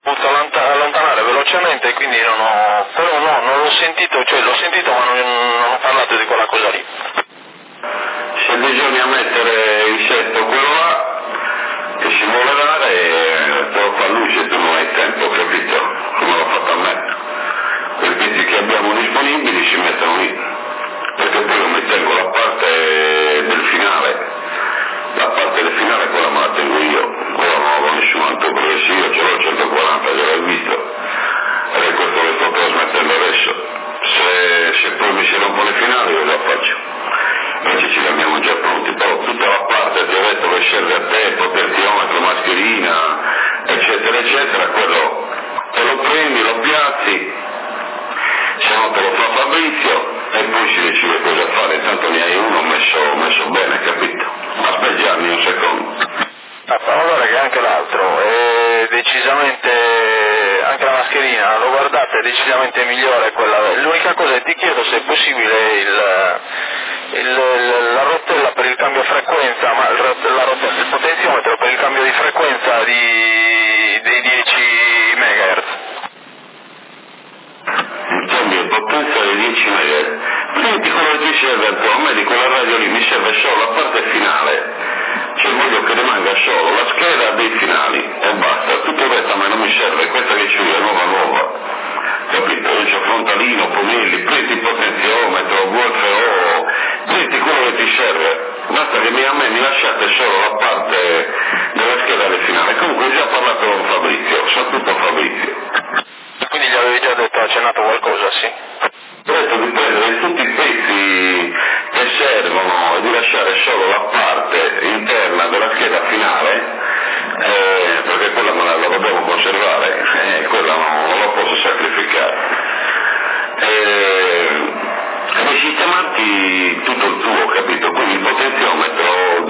dovuto allontanare velocemente e quindi non l'ho sentito, cioè l'ho sentito ma non ho parlato di quella cosa lì. Se bisogna mettere il setto quello là che si vuole dare, te lo fa lui se tu non hai tempo, capito? Come l'ho fatto a me. Quei pezzi che abbiamo disponibili si mettono lì, perché poi io mi tengo la parte del finale. La parte del finale quella me la tengo io, ora non avevo nessun altro progressivo, ce l'ho 140, già l'hai visto, ed è questo che sto trasmettendo adesso. Se poi mi si rompono le finali io la faccio, invece ci abbiamo già pronti, però tutta la parte ti ho detto che serve a te, potenziometro, mascherina, eccetera eccetera, quello te lo prendi, lo piazzi, se no te lo fa Fabrizio e poi si decide cosa fare, intanto ne hai uno messo bene, capito? Aspettiamo un secondo. Guarda che anche l'altro è decisamente, anche la mascherina, lo guardate, è decisamente migliore quella. L'unica cosa che ti chiedo se è possibile la rotella per il cambio frequenza, ma il potenziometro per il cambio di frequenza dei 10 MHz. Il cambio di potenza di 10 MHz. Senti quello che ti serve a me di quella radio lì, mi serve solo la parte finale. Cioè voglio che rimanga solo la scheda dei finali e basta, tutto il resto a me non mi serve, questa che c'è è nuova, capito? Io c'ho frontalino, pommelli, prendi il potenziometro, VFO, prendi quello che ti serve, basta che a me mi lasciate solo la parte della scheda del finale. Comunque ho già parlato con Fabrizio, sa tutto Fabrizio. Quindi gli avevi già detto, accennato qualcosa, sì? Ho detto di prendere tutti i pezzi che servono e di lasciare solo la parte interna della scheda finale, perché quella la dobbiamo conservare, quella non la posso sacrificare. E sistemarti tutto il tuo, capito? Quindi il potenziometro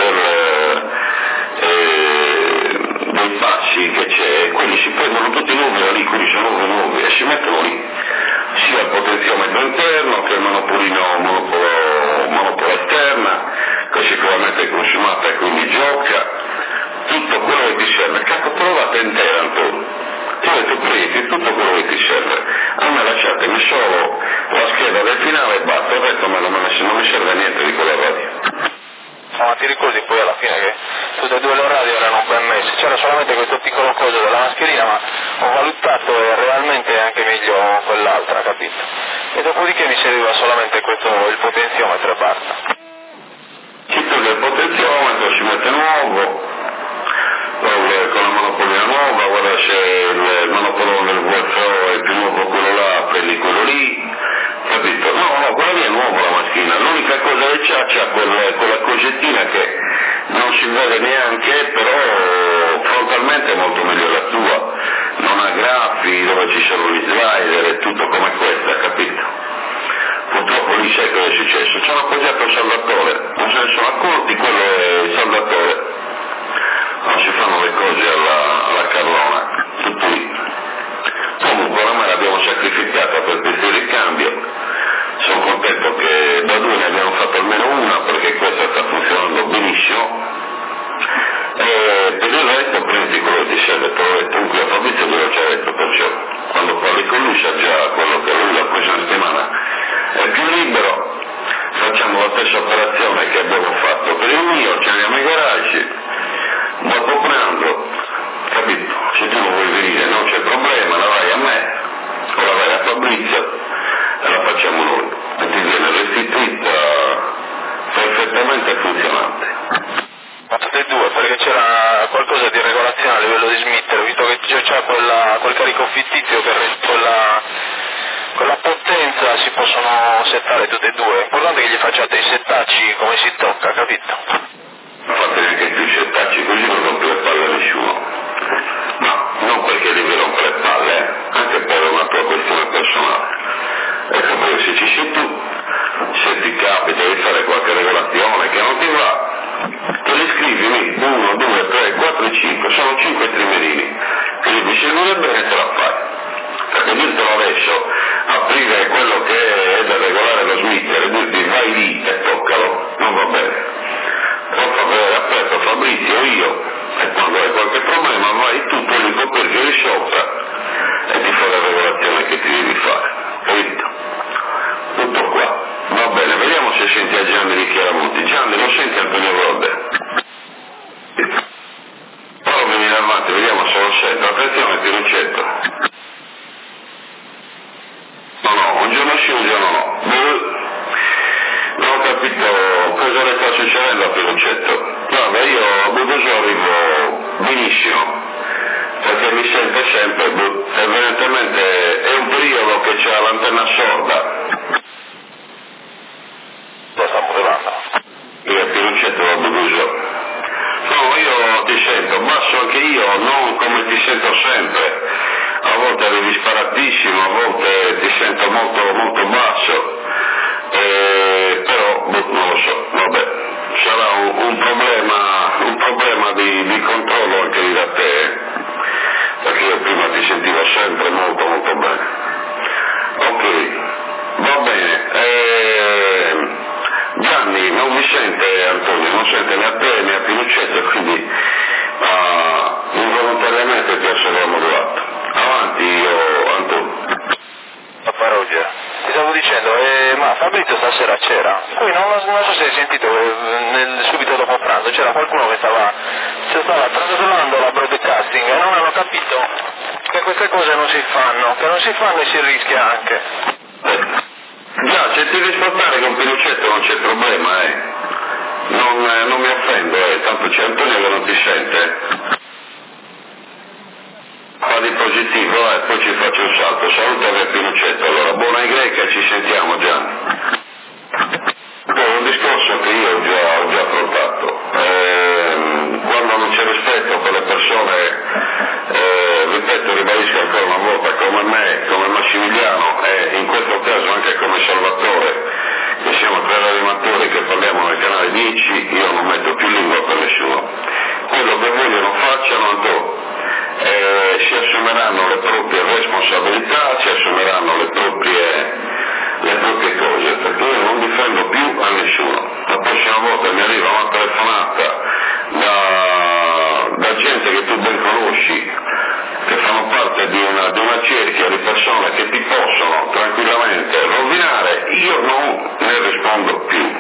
dei passi che c'è, quelli si prendono tutti i numeri lì, quindi sono nuovi e si mettono lì, sia il potenziometro interno che il monopola esterna, che sicuramente è consumata e quindi gioca, tutto quello che ti serve. Cacco, provate intera Antonio, ti avete presi tutto quello che ti serve, a me lasciatemi solo la scheda del finale e basta, il resto non mi serve niente di quella radio. Ma ti ricordi poi alla fine che tutte e due le radio erano ben messe, c'era solamente questo piccolo coso della mascherina, ma ho valutato e realmente è anche meglio quell'altra, capito? E dopodiché mi serviva solamente il potenziometro e basta. Si toglie il potenziometro, si mette nuovo, poi con la monopolina nuova, guarda se il monopolo del VFO è più nuovo quello là, prendi quello lì, capito? No, quella lì è nuova la macchina, l'unica cosa che c'ha quella cosettina che non si vede neanche, però frontalmente è molto meglio la tua, non ha graffi dove ci sono gli slider e tutto come questa, capito? Purtroppo lì sai cosa è successo, ci hanno appoggiato il saldatore, non se ne sono accorti, quello è il saldatore, non si fanno le cose alla carlona, tutto lì. Comunque oramai l'abbiamo sacrificata per pezzi di cambio, sono contento che da due ne abbiamo fatto almeno una perché questa sta funzionando benissimo, e per il resto prendi quello che ti serve, te l'ho detto, comunque a Fabrizio glielo ci ha detto, perciò quando parli con lui sa già quello che lui la prossima settimana è più libero, facciamo la stessa operazione che abbiamo fatto per il mio, ci andiamo in garage, dopo pranzo, capito? Se tu non vuoi venire non c'è problema, la vai a me o la vai a Fabrizio e la facciamo noi e ti viene restituita perfettamente funzionante. Ma tutte e due, perché c'era qualcosa di regolazione a livello di smitter, visto che c'è quel carico fittizio che con la potenza si possono settare tutte e due, l'importante è che gli facciate i settacci come si tocca, capito? Non fate neanche più i settacci, così non rompe le palle a nessuno. No, non perché devi rompere le palle, anche per una tua questione personale. Ecco, perché se ci sei tu, se ti capita di fare qualche regolazione che non ti va, te li scrivi 1, 2, 3, 4 e 5, sono 5 trimerini, quindi mi servirebbe bene te la fai. Perché dirtelo adesso, aprire quello che è da regolare lo smitter e dirti vai lì e toccalo, non va bene. Troppo avere aperto Fabrizio io, e quando hai qualche problema vai tu, poi li coperti di sopra succedendo a Pinochetto? Guarda, io a Bugosò arrivo benissimo, perché mi sente sempre, evidentemente è un periodo che c'è l'antenna sorda. Lo sta parlando. Io a Pinochetto a Bugosò. No, io ti sento, basso anche io, non come ti sento sempre. A volte arrivi sparatissimo, a volte ti sento molto, molto basso. Però non lo so, vabbè, sarà un problema di controllo anche lì da te, perché io prima ti sentivo sempre molto molto bene. Ok, va bene. Gianni non mi sente, Antonio, non sente né a te né a Pinochetto, quindi involontariamente ti ho solo modulato. Avanti io, Antonio. A Faroggia. Ti stavo dicendo, ma Fabrizio stasera c'era, qui non so se hai sentito, subito dopo pranzo c'era qualcuno che stava traslando la broadcasting e non hanno capito che queste cose non si fanno, e si rischia anche. Già, se ti rispettare con Pinochetto non c'è problema, non mi offendo, tanto c'è Antonio che non ti sente. Fa di positivo e poi ci faccio un salto. Saluta per Pinochetto. Allora, buona greca e ci sentiamo Gianni. Un discorso che io ho già affrontato. Quando non c'è rispetto per le persone, ripeto, ribadisco ancora una volta, come me, come Massimiliano e in questo caso anche come Salvatore, che siamo tre animatori che parliamo nel canale 10, io non metto più lingua per nessuno. Quello che vogliono facciano ancora. Si assumeranno le proprie responsabilità, si assumeranno le proprie cose, perché io non difendo più a nessuno. La prossima volta mi arriva una telefonata da gente che tu ben conosci, che fanno parte di una cerchia di persone che ti possono tranquillamente rovinare, io non ne rispondo più,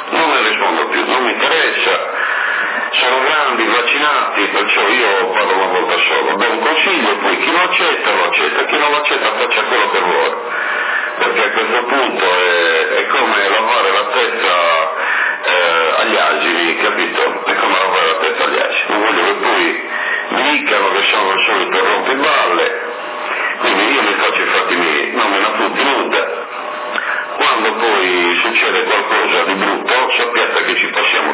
non mi interessa. Sono grandi, vaccinati, perciò io parlo una volta solo, do un consiglio, poi chi lo accetta, chi non lo accetta faccia quello che vuole, perché a questo punto è come lavare la testa agli asini, capito? È come lavare la testa agli asini, non voglio che poi mi dicano che sono il solito rompiballe, quindi io mi faccio i fatti miei, non me ne appunti nulla. Quando poi succede qualcosa di brutto sappiate che ci passiamo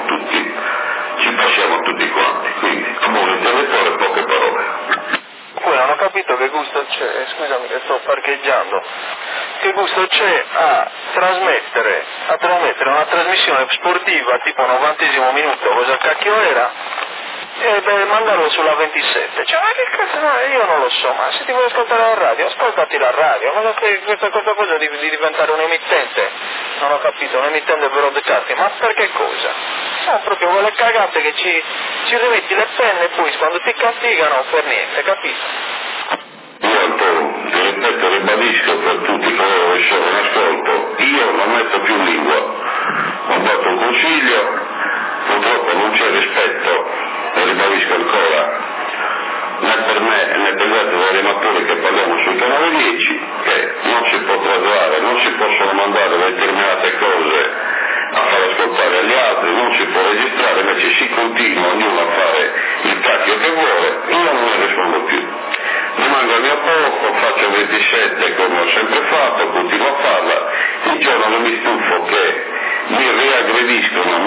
tutti quanti, quindi a buon intellettore poche parole. Poi non ho capito che gusto c'è, scusami che sto parcheggiando, che gusto c'è a trasmettere una trasmissione sportiva tipo 90° minuto, cosa cacchio era? E mandarlo sulla 27, cioè ma che cazzo, io non lo so, ma se ti vuoi ascoltare la radio, ascoltati la radio, ma questa cosa di diventare un emittente, non ho capito, un emittente broadcasting, ma per che cosa? Sono proprio quelle cagate che ci rimetti le penne e poi quando ti castigano per niente, capito? Io Antonio, ti ripeto, ribadisco per tutti coloro che sono in ascolto, io non metto più lingua, ho dato un consiglio, purtroppo non c'è rispetto. Lo ribadisco ancora, né per me né per gli altri animatori che parliamo sul canale 10, che non si può traslare, non si possono mandare determinate cose a far ascoltare agli altri, non si può registrare, invece si continua ognuno a fare il cacchio che vuole, io non ne rispondo più. Rimango al mio posto, faccio 27 come ho sempre fatto, continuo a farla, il giorno che mi stufo che mi riaggrediscono,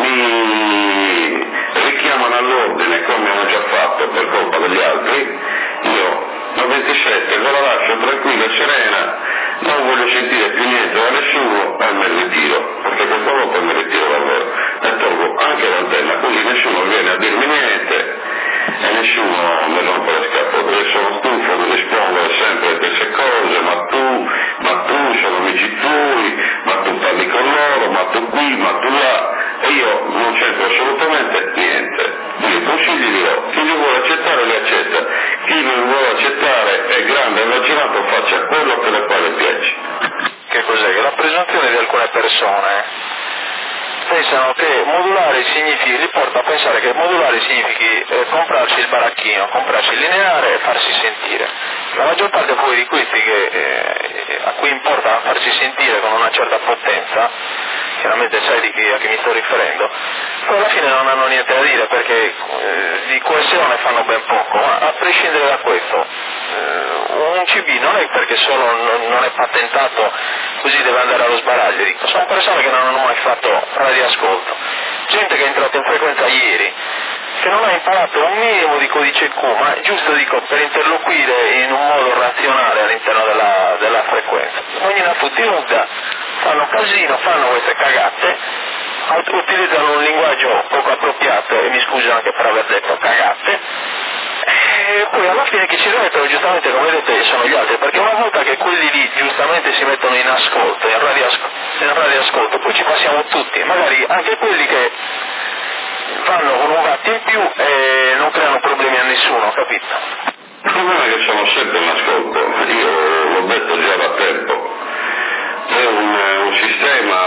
mi richiamano all'ordine come ho già fatto per colpa degli altri, io la 27 ve la lascio tranquilla e serena, non voglio sentire più niente da nessuno e me ne ritiro, perché questa volta mi ritiro davvero e tolgo anche l'antenna, così nessuno viene a dirmi niente e nessuno mi rompe le scatole. Sono stufo di rispondere sempre a queste cose, ma tu sono amici tuoi, ma tu parli con loro, ma tu qui, ma tu là, e io non c'entro assolutamente niente. Io i consigli li do, chi li vuole accettare li accetta, chi non vuole accettare è grande e vaccinato, faccia quello che le pare piace. Che cos'è? Che la presunzione di alcune persone pensano che modulare significhi, li porta a pensare che modulare significhi comprarci il baracchino, comprarci il lineare e farsi sentire. La maggior parte poi di questi a cui importa farsi sentire con una certa potenza chiaramente sai a chi mi sto riferendo, poi alla fine non hanno niente da dire perché di coesione fanno ben poco, ma a prescindere da questo, un CB non è perché solo non è patentato così deve andare allo sbaraglio, dico, sono persone che non hanno mai fatto radioascolto, gente che è entrata in frequenza ieri, che non ha imparato un minimo di codice Q, ma è giusto, dico, per interloquire in un modo razionale all'interno della frequenza. Ogni tutti fanno casino, fanno queste cagate, utilizzano un linguaggio poco appropriato, e mi scuso anche per aver detto cagate, e poi alla fine chi ci rimettono giustamente, come vedete, sono gli altri, perché una volta che quelli lì giustamente si mettono in ascolto, in radioascolto, poi ci passiamo tutti, magari anche quelli che vanno con un watt in più e non creano problemi a nessuno, capito? Il problema è che sono sempre in ascolto, io l'ho detto già da tempo, è un sistema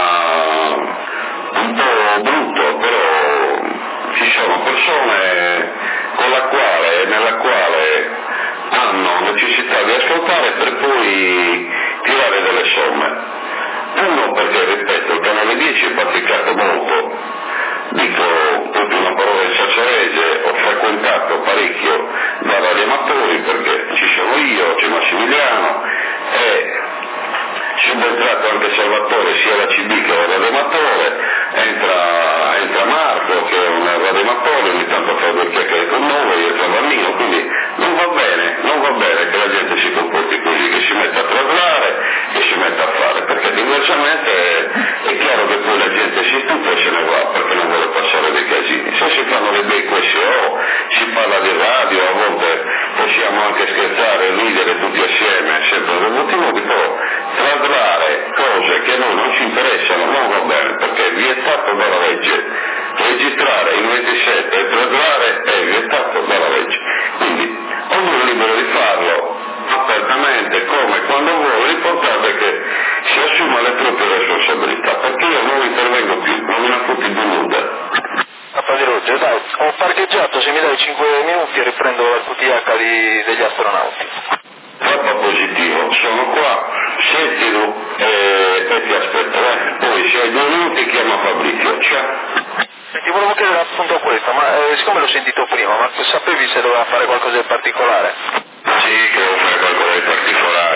un po' brutto, però ci sono persone nella quale hanno necessità di ascoltare per poi tirare delle somme. Uno perché, ripeto, il canale 10 è praticato molto, dico proprio una parola in sacerese, ho frequentato parecchio da radioamatori perché ci sono io, c'è Massimiliano e subentrato anche Salvatore sia la CB che la radioamatore, entra Marco che è un radioamatore, ogni tanto fa due chiacchiere con noi, io entra Vannino, quindi non va bene che la gente si comporti così, che si metta a traslare, che si metta a fare, perché diversamente è chiaro che poi la gente si stufa e se ne va perché non vuole passare dei casini. Se si fanno le bei QSO, si parla di radio, a volte possiamo anche scherzare e ridere tutti assieme, sempre per motivo di traslare cose che a noi non ci interessano, non va bene, perché è vietato dalla legge. Registrare in 27 e traslare è vietato dalla legge. Quindi ognuno è libero di farlo apertamente, come e quando vuole, l'importante è che si assuma le proprie responsabilità, perché io non intervengo più, non me ne fotti di nulla. Di Roger, dai, ho parcheggiato, se mi dai 5 minuti riprendo la QTH degli astronauti. Troppo positivo, sono qua, sentilo e ti aspetto, poi se hai 2 minuti chiama Fabrizio, ciao. Ti volevo chiedere appunto questo, ma siccome l'ho sentito prima, ma sapevi se doveva fare qualcosa di particolare? Sì, che devo fare qualcosa di particolare.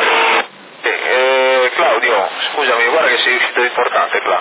Claudio, scusami, guarda che sei uscito importante, Cla.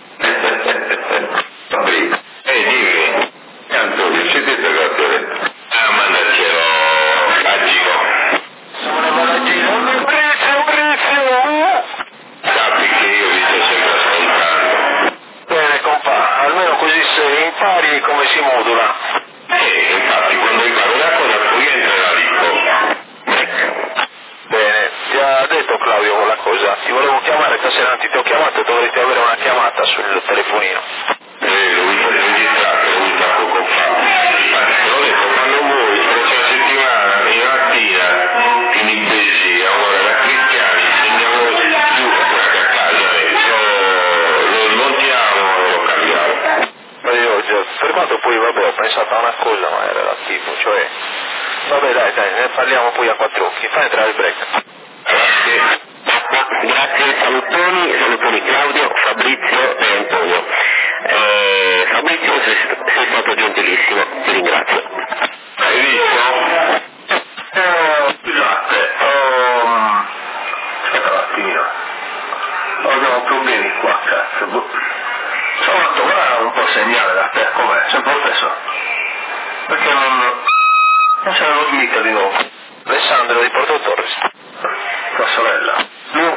Fabrizio, dimmi. Antonio, sentite grazie. Mandacelo a Giro. Sono a Giro, Fabrizio! Sappi che io vi sto sempre ascoltando. Bene, compà, almeno così se impari come si modula. Infatti, quando impari una cosa poi entra l'ICO. Bene, ti ha detto Claudio quella cosa, ti volevo chiamare stasera, anzi ti ho chiamato e dovresti avere una chiamata sul telefonino. L'ho visto registrato, l'ho visto poco fa. L'ho detto, quando vuoi, la prossima settimana, in mattina, in Impesia, ora da Cristiani, andiamo giù a casa adesso, lo smontiamo e lo cambiamo. Ma io ho già fermato, poi vabbè, ho pensato a una cosa, ma è relativo, cioè... Vabbè dai, ne parliamo poi a 4 occhi, fai entrare il break. Grazie. Grazie, salutoni Claudio, Fabrizio e Antonio. Fabrizio, sei stato gentilissimo, ti ringrazio. Hai visto? Scusate, aspetta un attimino, ho problemi qua, cazzo. Sono andato guarda un po' segnale da te, com'è? Sei professore? Perché non c'è lo Smith di nuovo? Alessandro di Porto Torres. Tua sorella? No.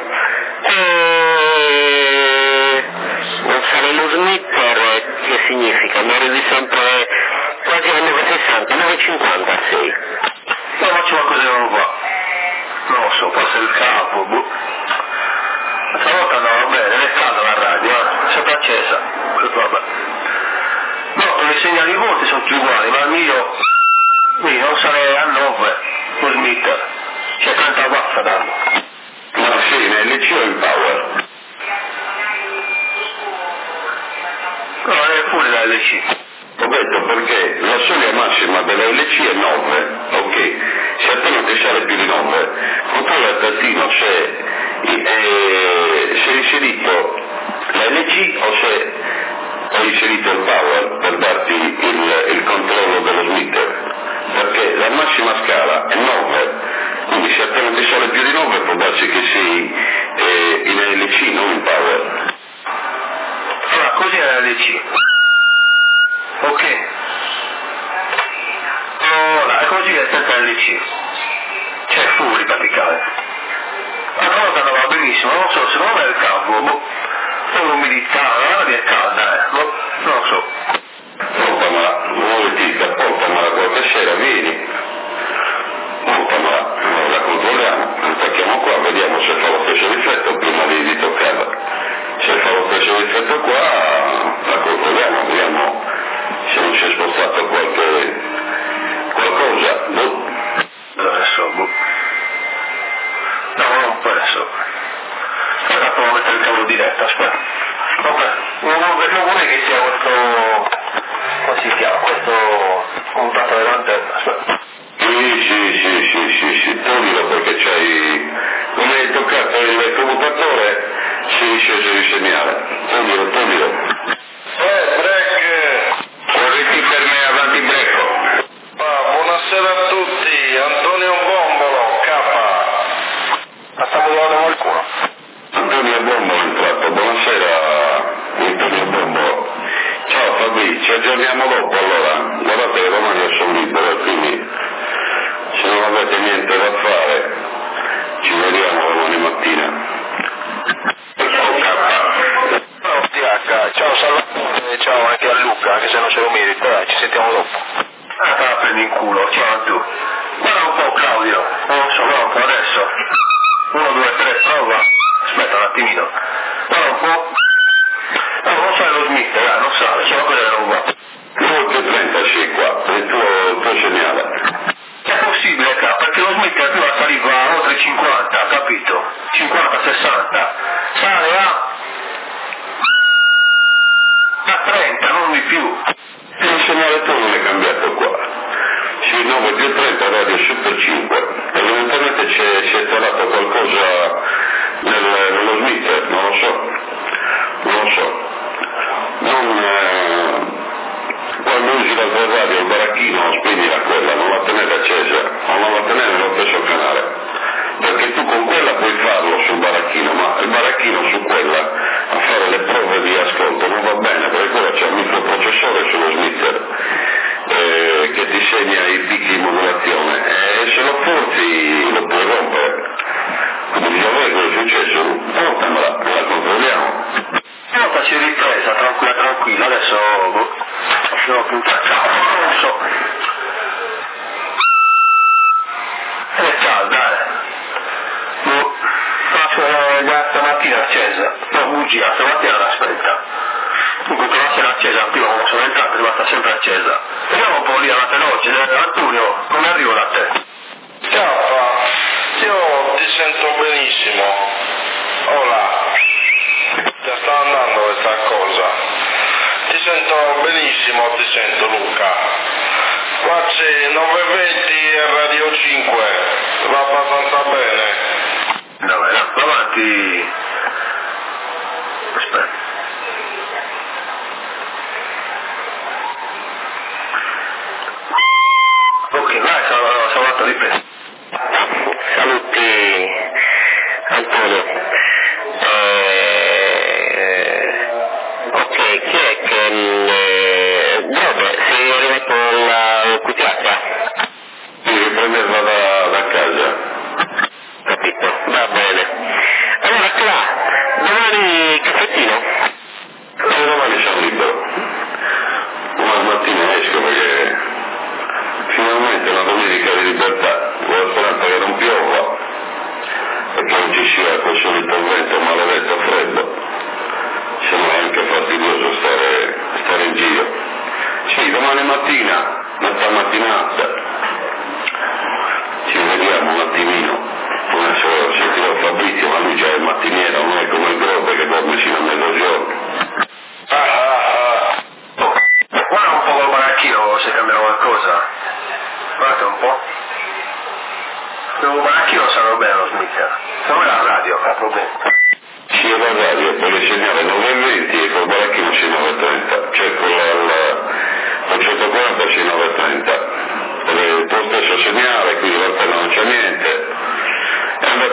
Non fare lo smitter che significa? Mi arrivi sempre quasi alle 9.60, 9.56. No, faccio una cosa che non va. Non lo so, forse il capo, boh. L'altra volta andava bene, è calda la radio, sempre accesa. Vabbè. No, i segnali volti sono tutti uguali, ma il mio non sarei a 9, lo smitter. C'è tanta bassa danno. Ma sì, nell'LC o in power? No, è pure la LC. Ho detto perché la soglia massima della LC è 9, ok, se a te non ti sale più di 9, controlla il tattino se è inserito la LC o se più di 9 può darsi che sì, in LC, non in power. Allora, così è LC. Ok. Allora, così è senza LC. Cioè fuori praticamente. Una volta andava benissimo, non so, secondo me è il cavo, o l'umidità, la aria è calda, non lo so. Portamela qualche sera, vieni. Portamela, la controlliamo, attacchiamo qua, vediamo se fa lo stesso difetto prima di toccarla. Se fa lo stesso difetto qua, la controlliamo, vediamo se non si è spostato qualcosa. Adesso, no, non penso. Aspetta, provo a mettere il cavo diretto, aspetta. Vabbè, non vorrei che sia questo, come si chiama, questo contatto della lanterna, aspetta. Sì, toglilo perché c'hai, come hai toccato il commutatore, si è sceso il segnale. Toglilo. Break! Corriti per me, avanti Brecco. Buonasera a tutti, Antonio Bombolo, K. Ma stiamo guardando qualcuno? Antonio Bombolo è entrato, buonasera Antonio Bombolo. Ciao Fabri, ci aggiorniamo dopo allora. Guardate che domani sono libero, quindi se non avete niente da fare ci vediamo domani mattina. Ciao TH, ciao Salvatore, ciao anche a Luca, anche se non se lo merita, dai, ci sentiamo dopo. Ah, te la prendi in culo, ciao a tu. Guarda un po' Claudio, non lo so, guarda un po' adesso. 1, 2, 3, prova. Aspetta un attimino. Guarda un po'. No, non sale lo Smith, dai, non sale, c'è una cosa che non va. 2,30 sì qua, è il tuo segnale. È possibile, perché lo Smith prima saliva a oltre 50, capito? 50-60. Sale a 30, non di più. Il segnale tuo non è cambiato qua. Sì, 9 più 30 radio super 5. Evidentemente si è installato qualcosa nello Smith, non lo so. Quando usi la tua radio il baracchino spegnila quella, non la tenere accesa, o non la tenere nello stesso canale. Perché tu con quella puoi farlo sul baracchino, ma il baracchino su quella a fare le prove di ascolto non va bene, perché quella c'è un microprocessore sullo Smith che ti segna i picchi di modulazione e se lo forzi lo puoi rompere. Quindi bisogna vedere cosa è successo, portamela, la controlliamo. Una si è ripresa, tranquilla, adesso sono più non lo so. È calda, già stamattina accesa, no bugia, stamattina l'ha spenta. Comunque la sera accesa, prima quando sono entrato è rimasta sempre accesa. Vediamo un po' lì alla veloce, Antonio, come arrivo da te? Io ti sento benissimo. Hola. Ti sta andando questa cosa. Ti sento benissimo, Luca. Qua c'è 920 e Radio 5. Va abbastanza bene. Vabbè, avanti. Aspetta. Ok, vai, Salvatore, ripreso. Saluti Antonio. Ok, chi è che dove? Sei arrivato al QTH? Sì, riprenderla da casa. Capito, va bene. Allora Cla, domani caffettino? Domani sono libero. Domani mattina esco perché finalmente una domenica di libertà. Con la speranza che non piova, perché non ci sia quel solito vento maledetto freddo, se no è anche fastidioso stare in giro. Sì, domani mattina, metà mattinata, ci vediamo un attimino, adesso sentirò Fabrizio, ma lui già è mattiniero, non è come il Grobe che dorme fino a mezzogiorno. Guarda un po' col baracchino se cambia qualcosa. Guardate un po'. Col baracchino sarà bene lo Smith. Se no è la radio, ha problemi. Sì, è la radio, perché il segnale 920 e col baracchino c'è 930, cioè col 140 c'è 930. Il tuo stesso segnale, quindi l'alterno non c'è niente. È andato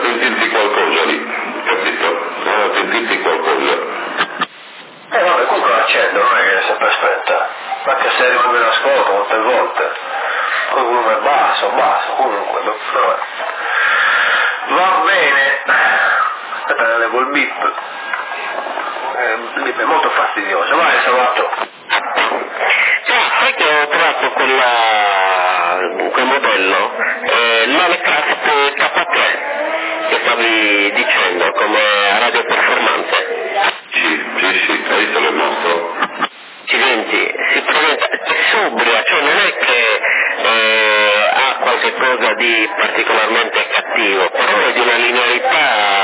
qualcosa lì, capito? Devono sentirti qualcosa. Vabbè, comunque l'accendo, non è che sempre aspetta, anche se rimane in ascolto molte volte, comunque basso, comunque, vabbè. Va bene, aspetta, leggo il bip. Il bip è molto fastidioso, vai Salvatore. Sai che ho trovato quel modello, l'Olecraft K3 che stavi dicendo come radioperformante. Sì, hai visto le mostro? Accidenti, si presenta, è sobria, cioè non è che ha qualche cosa di particolarmente cattivo, però è di una linearità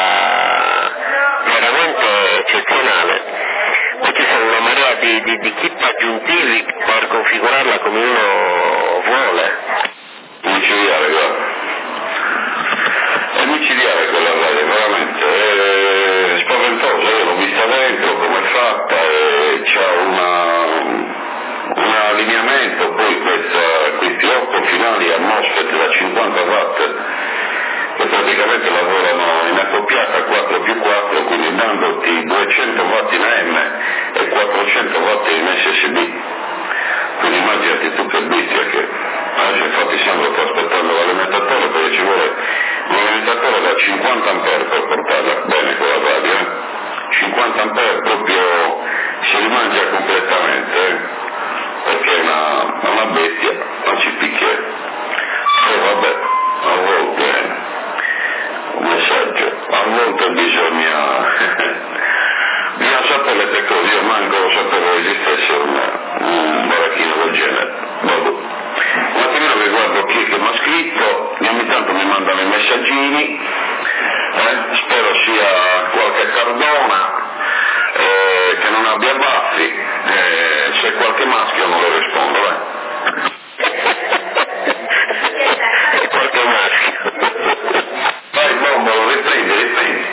veramente eccezionale. Poi ci sono una marea di kit aggiuntivi per configurarla come uno vuole. Micidiale, guarda. È micidiale quella radio, veramente. È spaventosa, io l'ho vista dentro, come è fatta, e c'ha un allineamento, poi questi 8 finali a MOSFET da 50 watt, che praticamente lavorano in accoppiata 4+4, quindi dandoti 200 watt in AM e 400 watt in SSB. Quindi immaginati tu che bestia che adesso infatti Sandro sta aspettando l'alimentatore perché ci vuole un alimentatore da 50 ampere per portarla bene con la radio, 50 ampere proprio si rimangia completamente, perché è una bestia, non ci picchia. E vabbè, a volte un messaggio, a volte bisogna sapere le cose, io manco lo sapevo esistesse un baracchino del genere. Vabbè. Un attimino che guardo chi è che mi ha scritto, e ogni tanto mi mandano i messaggini, spero sia qualche Cardona che non abbia baffi, se qualche maschio non lo rispondo, Qualche maschio. Vai bomba, lo riprendi.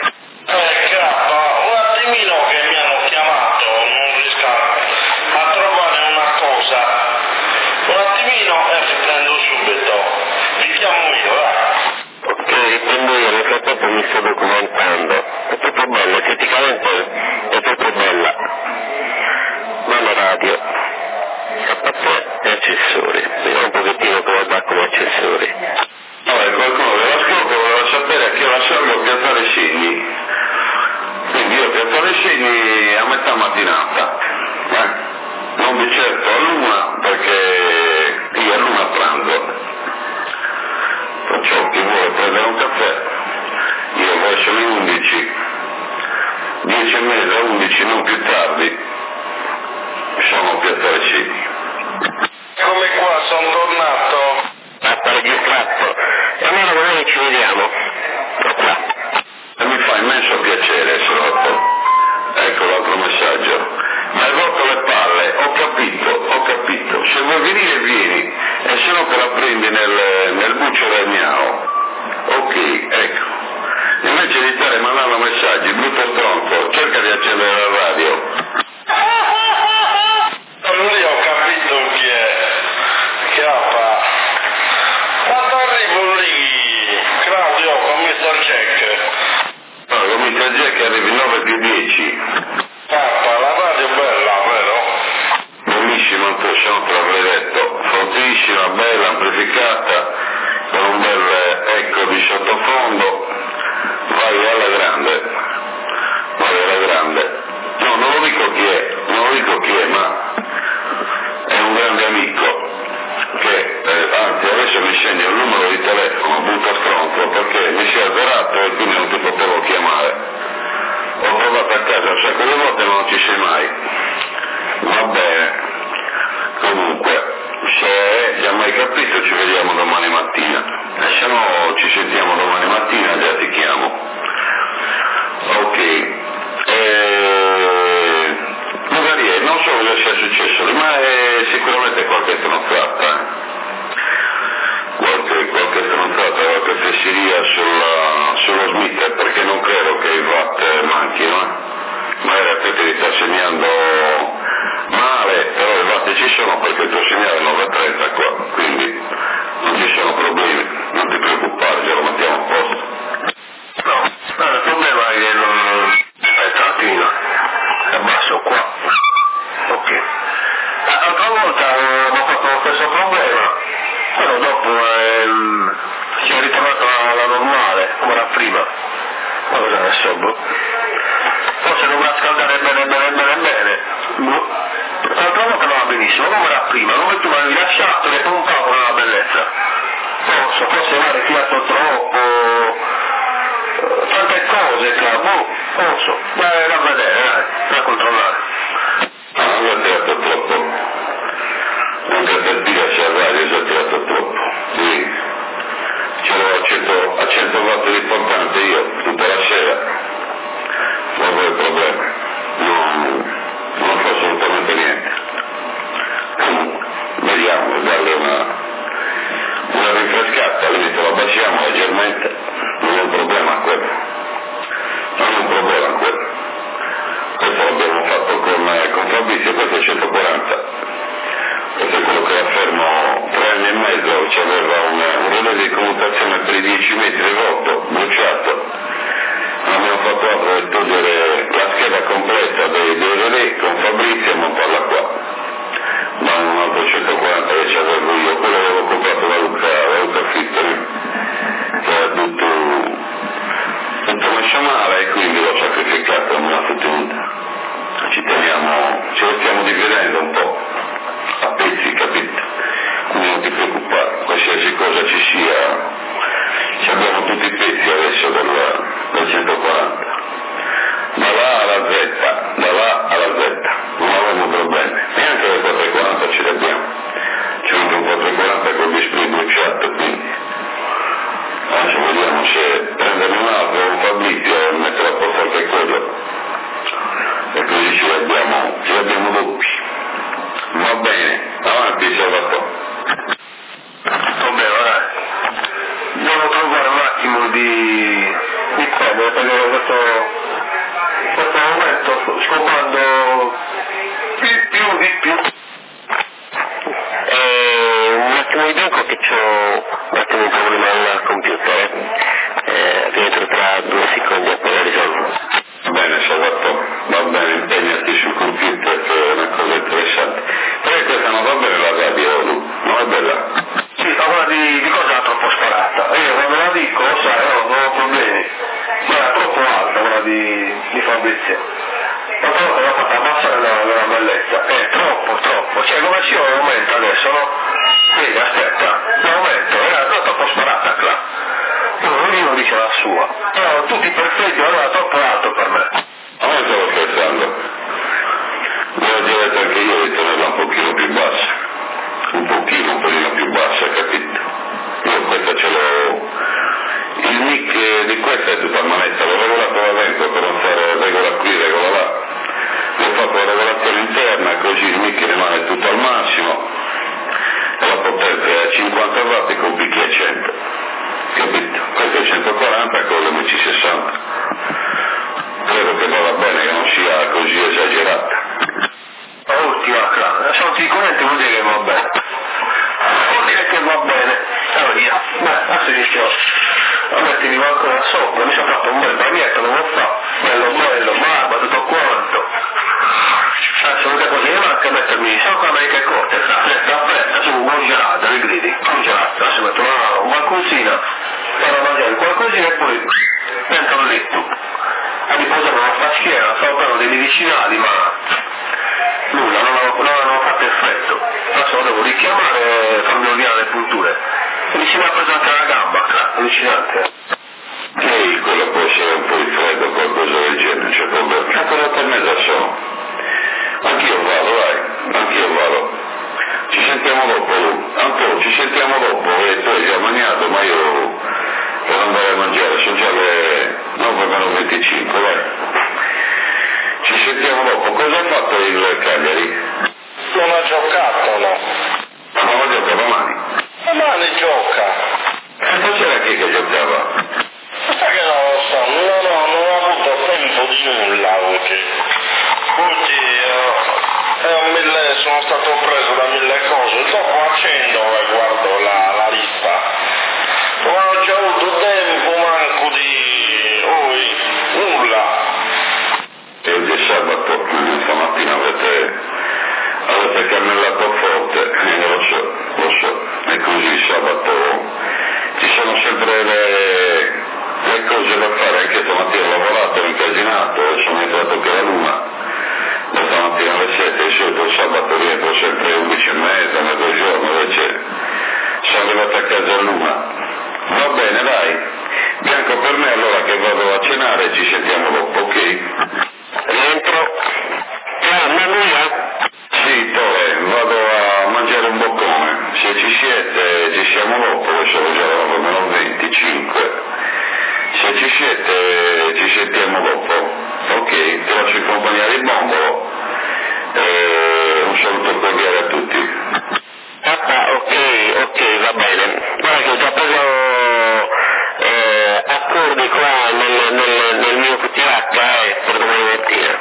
Un attimino che mi hanno chiamato, non riesco a trovare una cosa. Un attimino e riprendo subito. Vi chiamo io, Ok, riprendo io, nel frattempo mi sto documentando. È proprio bella, esteticamente è proprio bella. Bella radio. K3 e accessori. Vediamo un pochettino come va come accessori. Allora, qualcuno dell'ascolto voleva sapere a che ora salgo a Piazzale Segni. Quindi io a Piazzale Segni a metà mattinata. Non di certo a luna, perché io a luna pranzo. Perciò chi vuole prendere un caffè, io verso le 11, 10:30, 11, non più tardi, sono a Piazzale Segni. Come qua, sono tornato. Fatto registrato. E allora domani ci vediamo. Qua. E mi fa immenso piacere, Salvatore. Ecco l'altro messaggio. Mi hai rotto le palle, ho capito. Se vuoi venire vieni, e se no te la prendi nel buccio del miao. Ok, ecco. Invece di stare mandando messaggi, brutto stronzo, cerca di accendere la radio. Allora ho capito chi è. Chiappa. Quando arrivo lì, Claudio, con Mr. Jack. No, con Mr. Jack arrivi 9+10. Chiappa, la radio è bella, vero? Bellissima, tu se non te l'avrei detto. Fortissima, bella, amplificata, con un bel eco di sottofondo. Vai alla grande. No, non lo dico chi è, ma è un grande amico che, anzi adesso mi segna il numero di telefono, butta stronzo, perché mi si è avverato e quindi non ti potevo chiamare. Ho provato a casa un sacco di volte ma non ci sei mai. Va bene. Comunque, se hai mai capito ci vediamo domani mattina. E se no ci sentiamo domani mattina, già ti chiamo. Ok. Magari non so cosa sia successo, ma è sicuramente qualche stronzata, qualche stronzata, qualche fesseria sullo smitter, perché non credo che i watt manchino, magari te li sta segnando male, però i watt ci sono perché il tuo segnale è 930 qua, quindi non ci sono problemi, non ti preoccupare, ce lo mettiamo a posto. Forse dovrà scaldare bene. L'altra volta non va benissimo, come era prima, come tu l'avevi lasciato e pompavo una bellezza. Forse magari tirato troppo, tante cose, forse, dai, da vedere, da controllare. Non ho tirato troppo, anche per dire c'è il radio, ci ho tirato troppo, sì, ce l'ho a 100 volte l'importante io, tutta la sera, non avevo il problema, non fa assolutamente niente. Vediamo, darle una rinfrescata, quindi se la baciamo leggermente, non è un problema quello. Questo l'abbiamo fatto con Fabrizio, questo è 140. Questo è quello che affermo 3 anni e mezzo, c'aveva un relè di commutazione per i 10 metri rotto, bruciato. Non abbiamo fatto altro che togliere la scheda completa dei relè con Fabrizio e montarla qua. Ma un altro 140 che c'avevo io, quello avevo comprato da Luca Fitteri, che era tutto messo male e quindi l'ho sacrificato, non me l'ha tenuta. Ci lo stiamo dividendo un po' a pezzi, capito? Quindi non ti preoccupare, qualsiasi cosa ci sia, abbiamo tutti i pezzi adesso del 140. Da là alla Z, non avremo problemi, neanche le 440 ce le abbiamo, c'è anche un 440 con gli split bruciato, quindi adesso vediamo se prendere un altro, un Fabrizio e mettere a posto anche quello, e così ce li abbiamo doppi. Va bene, avanti Salvatore. Vabbè, devo trovare un attimo di come, perché questo momento scopando di più. Un attimo di bianco che c'ho un attimo un problema al computer, rientro tra 2 secondi e poi la risolvo. Bene Salvatore, va bene, impegnati sul computer che è una cosa interessante. Perché questa non va bene la radio, non è bella? Sì, ma quella di cosa era troppo sparata. Io quando la dico, sai, non ho problemi. Ma era troppo alta quella di Fabrizio. Ma però l'ho fatta abbassare la bellezza. Troppo. Cioè come ci aumenta adesso, no? Vedi, aspetta, l'aumento, era troppo sparata qua. Ognuno dice la sua. Erano tutti perfetti, ma era troppo alto per me. A me stavo scherzando. Devo dire anche io di tenerla un pochino più bassa. Un pochino più bassa, capito? Io questa ce l'ho. Il mic di questa è tutta a manetta, l'ho regolato da dentro per non fare regola qui, regola là. Ho fatto la regolazione interna, così il mic rimane tutto al massimo. E la potenza è a 50 watt con picchi a 100. Capito? Questo è 140 con l'MC60. Credo che vada bene, che non sia così esagerata. Ultima, sono sicuramente vuol dire che va bene. Vuol dire che va bene. Via. Adesso inizio a mettermi qualcosa sopra, mi sono fatto un bel bagnetto, non lo fa. Bello, barba, tutto quanto. Adesso l'unica cosa che manca è mettermi, sono qua maniche corte, aspetta, su congelata, li gridi, congelata, adesso metto una balconcina, per mangiare qualcosina e poi dentro il letto. A riposare una faschiera, stavo parlando dei medicinali, ma nulla, non avevo fatto effetto. Adesso lo devo richiamare e farmi ordinare le punture. E mi si mi ha preso anche la gamba, allucinante. Sì, quello può essere un po' di freddo o qualcosa del genere, non c'è problema. Anche per me da solo. Anch'io vado. Ci sentiamo dopo, Antonio, ci sentiamo dopo, e tu hai già mangiato, ma io per andare a mangiare, sono già le 9:25, vai. Ci sentiamo dopo. Cosa ha fatto il Cagliari? Non ha giocato, no? Ma non ha giocato domani? Domani gioca. E poi c'era chi che giocava? Sai che non lo so, non ho avuto tempo di nulla oggi. Sono stato preso da 1000 cose, dopo accendo e guardo la lista. Non ho già avuto tempo manco di nulla. E oggi è sabato, stamattina avete cammellato forte, lo so, e così sabato ci sono sempre le cose da fare, anche stamattina ho lavorato, vaccinato, sono entrato che la Luna, da stamattina alle 7, di solito il sabato rientro sempre alle 11:30, mezzogiorno, invece sono arrivato a casa a Luna. Va bene, dai, bianco per me allora che vado a cenare, ci sentiamo dopo, ok? Rientro. Anna Luia? Sì, Tore, vado a mangiare un boccone, se ci siete ci siamo dopo, sono già le 9:25, se ci siete ci sentiamo dopo, ok, ti lascio in compagnia di Bombolo e un saluto cordiale a tutti. Ok, va bene. Guarda che ho già preso accordi qua nel mio QTH per domani mattina.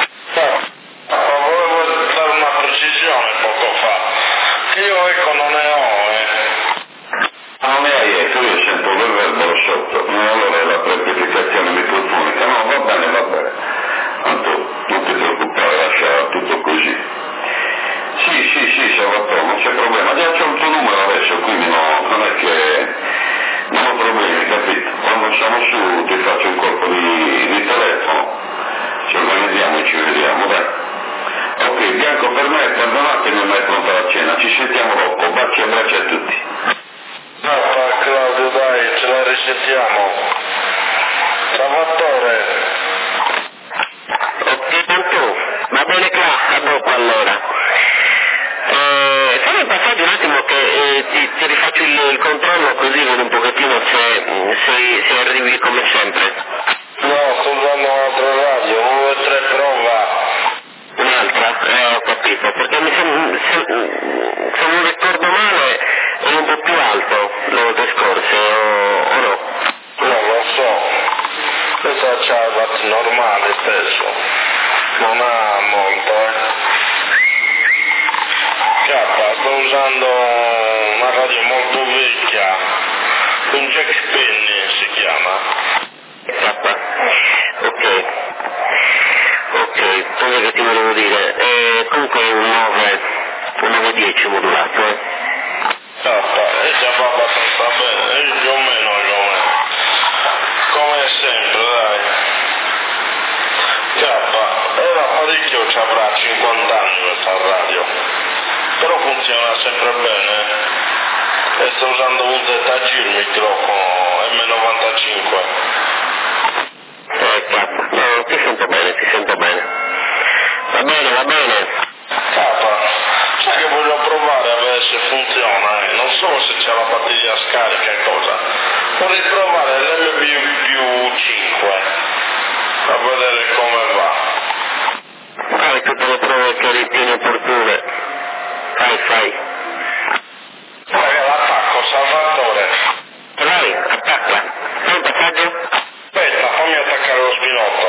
Volevo dare una precisione poco fa, che io ecco non ne ho. Non ne hai ecco, io sento il verbalo sotto, no, allora è la certificazione microfonica, no, va bene, tanto non ti preoccupare, lascia tutto così. Sì, Salvatore, non c'è problema, già c'ho il tuo numero adesso, quindi no, non è che non ho problemi, capito? Quando siamo su ti faccio un colpo di telefono, ci organizziamo e ci vediamo, dai. Ok, bianco per me, perdonatemi, ma è pronta la cena, ci sentiamo dopo, baci e abbracci a tutti. Claudio, dai, ce la risentiamo. Salvatore. Ok, tanto, va bene qua, a dopo allora. Fammi un passaggio un attimo che ti rifaccio il controllo così vedo un pochettino se arrivi come sempre. No, sto usando un'altra radio, 1, 2, 3, prova. Un'altra? Ho capito, perché se non ricordo male era un po' più alto le volte scorse, o no? Non lo so. Questa c'ha il normale stesso. Non ha molto, sto usando una radio molto vecchia, un Jack Penny si chiama. Ok, cosa che ti volevo dire? Comunque un 910 modulato, E già va abbastanza bene, più o meno come sempre, dai. Era parecchio, ci avrà 50 anni questa radio, però funziona sempre bene e sto usando un ZG il microfono M95. No, ti sento bene. Va bene. Sai che voglio provare a vedere se funziona, non so se c'è la batteria scarica e cosa. Vorrei provare l'MB+5 a vedere come va. Fai tutte le prove che ritieni opportune. Fai. L'attacco, Salvatore. Vai, attacca. Fai un passaggio? Aspetta, fammi attaccare lo spinotto.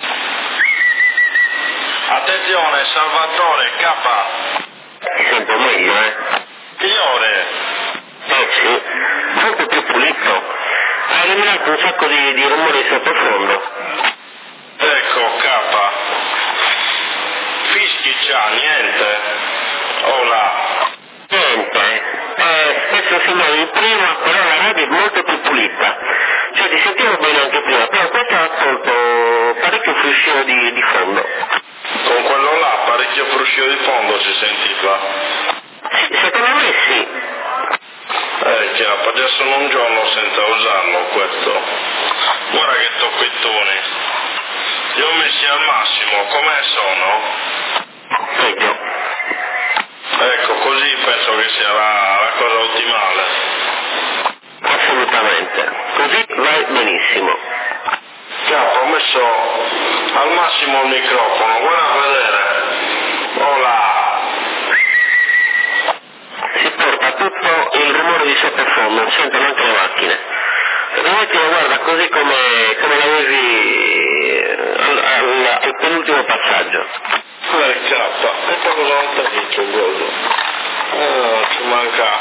Attenzione, Salvatore, K. Ti sento meglio, Signore. Sì, molto più pulito. Hai eliminato un sacco di rumori sottofondo. Ecco, K. Fischi già, niente. Là. Niente. Spesso sembra il prima, però la radio è molto più pulita. Cioè ti sentivo bene anche prima, però questo ha tolto parecchio fruscio di fondo. Con quello là, parecchio fruscio di fondo si sentiva. Secondo me sì. Chiappa, già sono un giorno senza usarlo questo. Guarda che tocchettoni. Li ho messi al massimo, com'è sono? Peggio. Ecco, così penso che sia la cosa ottimale. Assolutamente. Così vai benissimo. Chiappa, ho messo al massimo il microfono, guarda a vedere. Là. Si porta tutto il rumore di sottofondo, sentono anche le macchine. Rimettilo, guarda, così come l'avevi al penultimo passaggio. Chiappa, e poi cosa non ti ha detto il godo? Ci manca.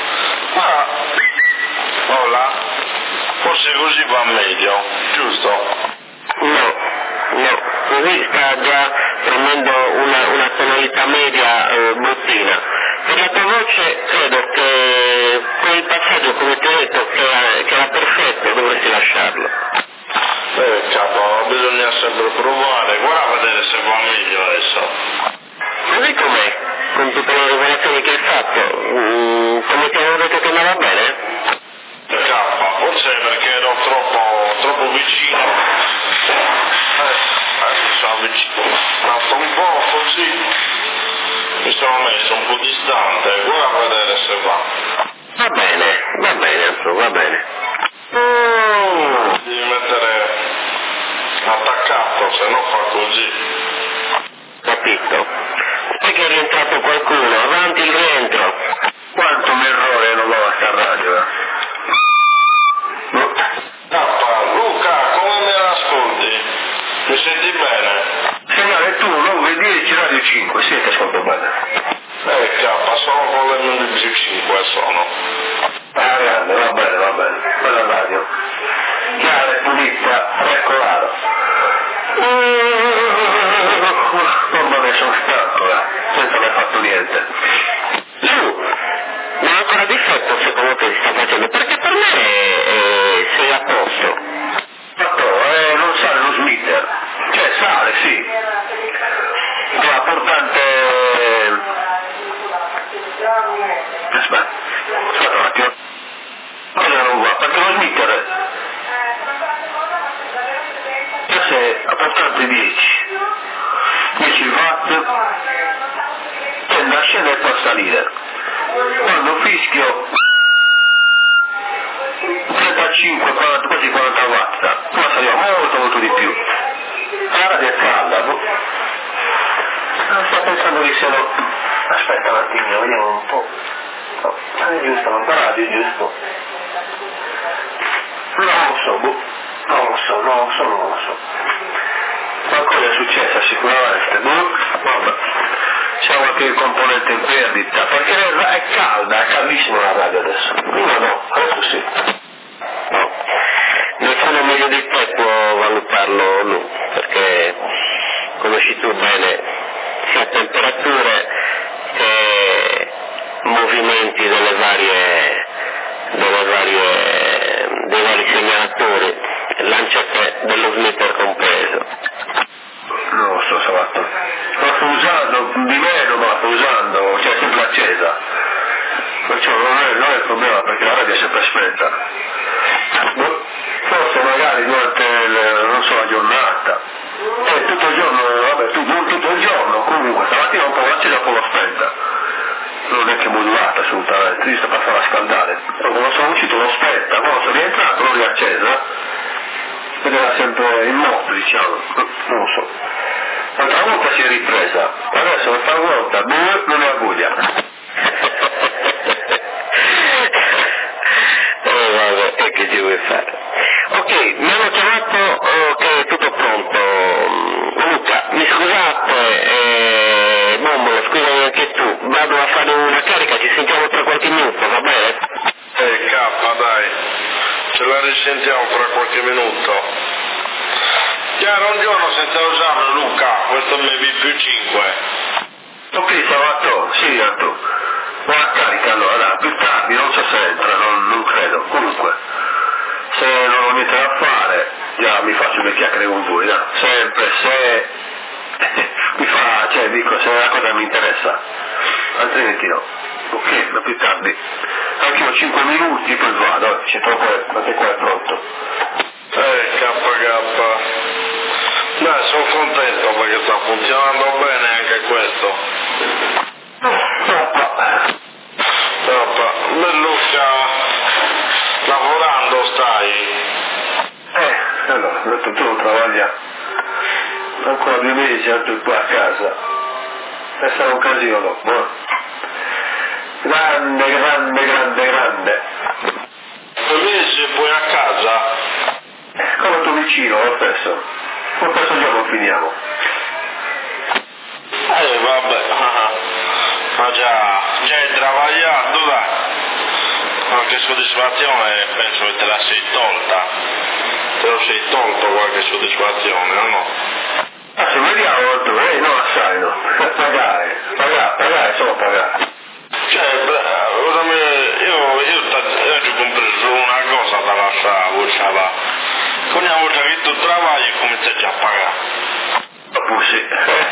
Là. Forse così va meglio, giusto? No, così sta già prendendo una tonalità media bruttina. Per la tua voce credo che quel passaggio, come ti ho detto, che era perfetto, dovresti lasciarlo. Capo, bisogna sempre provare, guarda a vedere se va meglio adesso. Così com'è, con tutte le rivelazioni che hai fatto, come ti avevo detto che andava bene? Forse perché ero troppo vicino. Mi sono avvicinato un po' così, mi sono messo un po' distante, guarda a vedere se va. Va bene, Anzo, va bene. Devi mettere attaccato, se no fa così. Capito? Perché è rientrato qualcuno, avanti il rientro. Quanto un errore non va a sta radio, Luca, come me l'ascolti? Mi senti bene? Segnale tu 910 Radio 5, sì che ascolto bene. Sono con le 11.05 sono. Grande, va bene, bella radio. Chiara e pulita, regolare. Mamma mia, sono stanco, senza aver fatto niente. Ma ancora difetto secondo te si sta facendo? Perché per me sei a posto. Non sale lo smitter. Cioè sale, sì. Ma l'importante... Aspetta un attimo. Cosa non va? Perché lo smitter... Se a portante 10 watt tende a scendere e poi a salire. Quando fischio 35, 40, quasi 40 watt, poi saliva molto di più. La radio è calda, sto pensando che se no... Aspetta un attimo, vediamo un po'. No, è giusto, non la radio è giusto. Non lo so. Qualcosa è successo sicuramente, vabbè. C'è qualche componente in perdita, perché è calda, è caldissima la radio adesso. Prima no, adesso sì. No, nessuno meglio di te può valutarlo lui, perché conosci tu bene sia temperature che movimenti dei vari segnalatori, lanciate dello smitter compreso. Non lo so, Sabato. La sto usando di meno, ma la sto usando, cioè sempre accesa. Perciò non è il problema, perché la radio è sempre spenta. Forse magari durante la giornata. Tutto il giorno, non tutto il giorno, comunque stamattina un po' accesa, un po' spenta. Non è che modulata assolutamente, io sto per farla scaldare. Quando sono uscito l'ho spenta, quando sono rientrato l'ho riaccesa. Ed era sempre in moto, diciamo, non lo so. L'altra volta si è ripresa, adesso l'altra volta non è aguglia. Vabbè, e che ci vuoi fare? Ok, mi hanno chiamato che è tutto pronto. Luca, mi scusate, Bombolo, scusami anche tu, vado a fare una carica, ci sentiamo tra qualche minuto, va bene? Dai, ce la risentiamo fra qualche minuto. Chiaro, un giorno senza usarlo, Luca, questo MV+5. Ok, Sabato, sì, Anto. Buona carica allora, più tardi, non so se entra, non credo. Comunque, se non ho niente da fare, già mi faccio le chiacchiere con voi, no? Sempre, se mi fa, cioè dico, se la cosa mi interessa, altrimenti no. Ok, ma più tardi. Anche io 5 minuti, poi vado, c'è troppo, anche qua è pronto. KK. Beh, sono contento perché sta funzionando bene anche questo. Beh, Luca, lavorando stai? Allora, ho detto tu non travaglia. Ancora 2 mesi, altro qua a casa. E sarà un casino dopo, Grande. 2 mesi e poi a casa? Come tuo vicino, lo stesso. Lo stesso giorno finiamo. Vabbè. Ma già hai travagliato, dai. Qualche soddisfazione penso che te la sei tolta. Te lo sei tolto qualche soddisfazione, o no? Adesso vediamo tu, no, assai no. Pagare, solo pagare. Cioè, io ti ho compreso una cosa dalla voce là. ogni volta che tu lavori cominci già a pagare. Sì.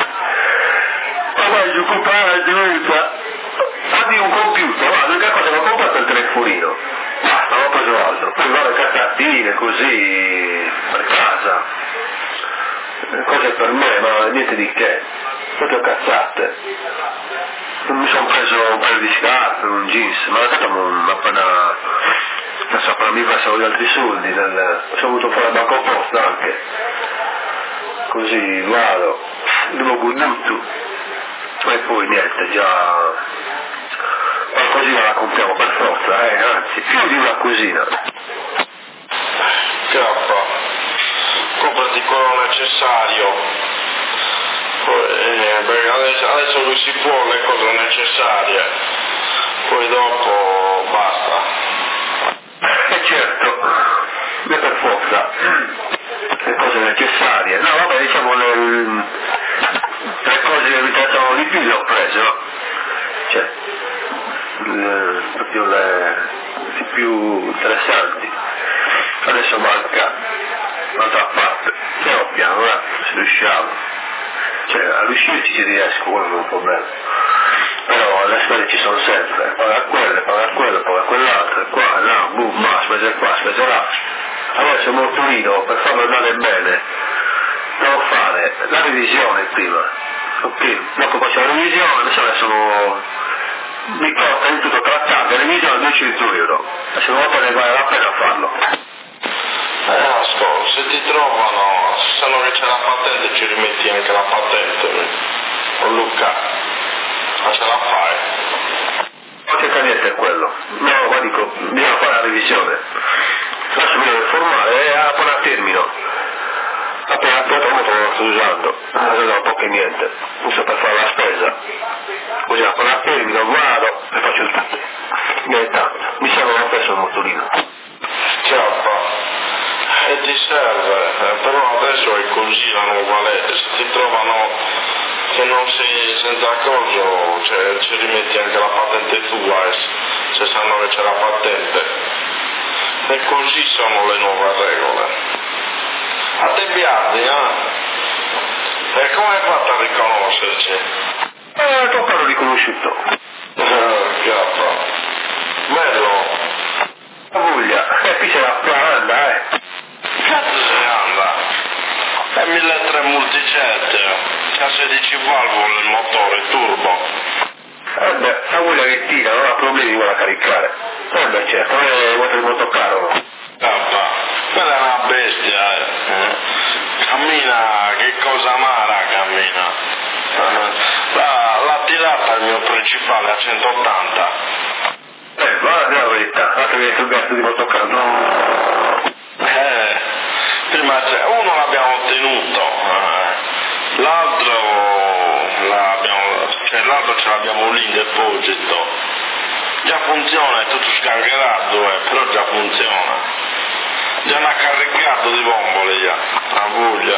Ma io comprare di un computer, guarda, l'unica cosa che ho comprato è il telefonino, basta, non ho preso altro, poi vado cartatine così per casa, cose per me, ma niente di che, proprio cazzate. Non mi sono preso un paio di scarpe, un jeans, ma appena mi passavo gli altri soldi, ho dovuto fare la bancoposta anche, così vado, devo butto. E poi niente, già qualcosina la compriamo per forza, anzi, più di una cosina. Cappa, comprati quello necessario, perché adesso lui si può le cose necessarie, poi dopo basta. Certo, è per forza, le cose necessarie, no vabbè diciamo le cose che mi interessano di più le ho prese, no? Cioè, proprio le più interessanti. Adesso manca un'altra parte, piano piano, se riusciamo. Cioè, a riuscirci ci riesco, quello non è un problema. Però le spese ci sono sempre, paga quello, paga quell'altro, qua, là, boom, spese qua, spese là. Adesso il motorino, per farlo andare bene, devo fare la revisione prima, ok? Dopo faccio la revisione, adesso mi costa in tutto trattato, la revisione 200 €, adesso dopo ne vale la pena farlo. Ascolta, se ti trovano, sanno che c'è la patente, ci rimetti anche la patente, con Luca, ma ce la fai? Non c'è niente è quello, no, ma dico, bisogna fare la revisione, adesso mi devo informare, appena termino. Appena non lo sto usando, non poco e niente, uso per fare la spesa, così appena termino vado e faccio il tutto, niente, mi serve lo stesso il motorino. Ciao, e ti serve, però adesso è così la nuova legge, se ti trovano che non sei senza accorgo, cioè ci rimetti anche la patente tua, se sanno che c'è la patente, e così sono le nuove regole. A te piace, E come hai fatto a riconoscerci? Troppo l'ho riconosciuto. Chiappa. Bello. La voglia, qui c'è la anda, Cazzo se ne anda? È 1.300 multicette, c'ha 16 valvole il motore, turbo. La voglia che tira, non ha problemi con la caricare. Certo, non è molto caro. Quella è una bestia, Cammina, che cosa amara cammina. L'ha tirata il mio principale a 180. Va, la verità, altro che sul gatto di motocaro, no. Prima uno l'abbiamo ottenuto, l'altro ce l'abbiamo lì in deposito. Già funziona, è tutto sgangherato, però già funziona. Già una carregato di bombole già, a voglia.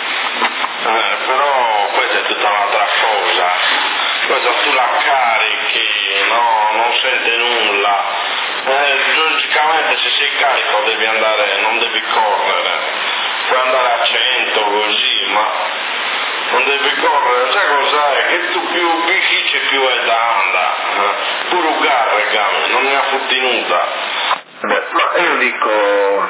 Però questa è tutta un'altra cosa. Questa tu la carichi, no, non sente nulla. Logicamente se sei carico devi andare, non devi correre. Puoi andare a 100 così, ma non devi correre. Sai cos'è? Che tu più vicino più è da andare. Pure garra, non ne ha futtinuta. Beh, ma io dico,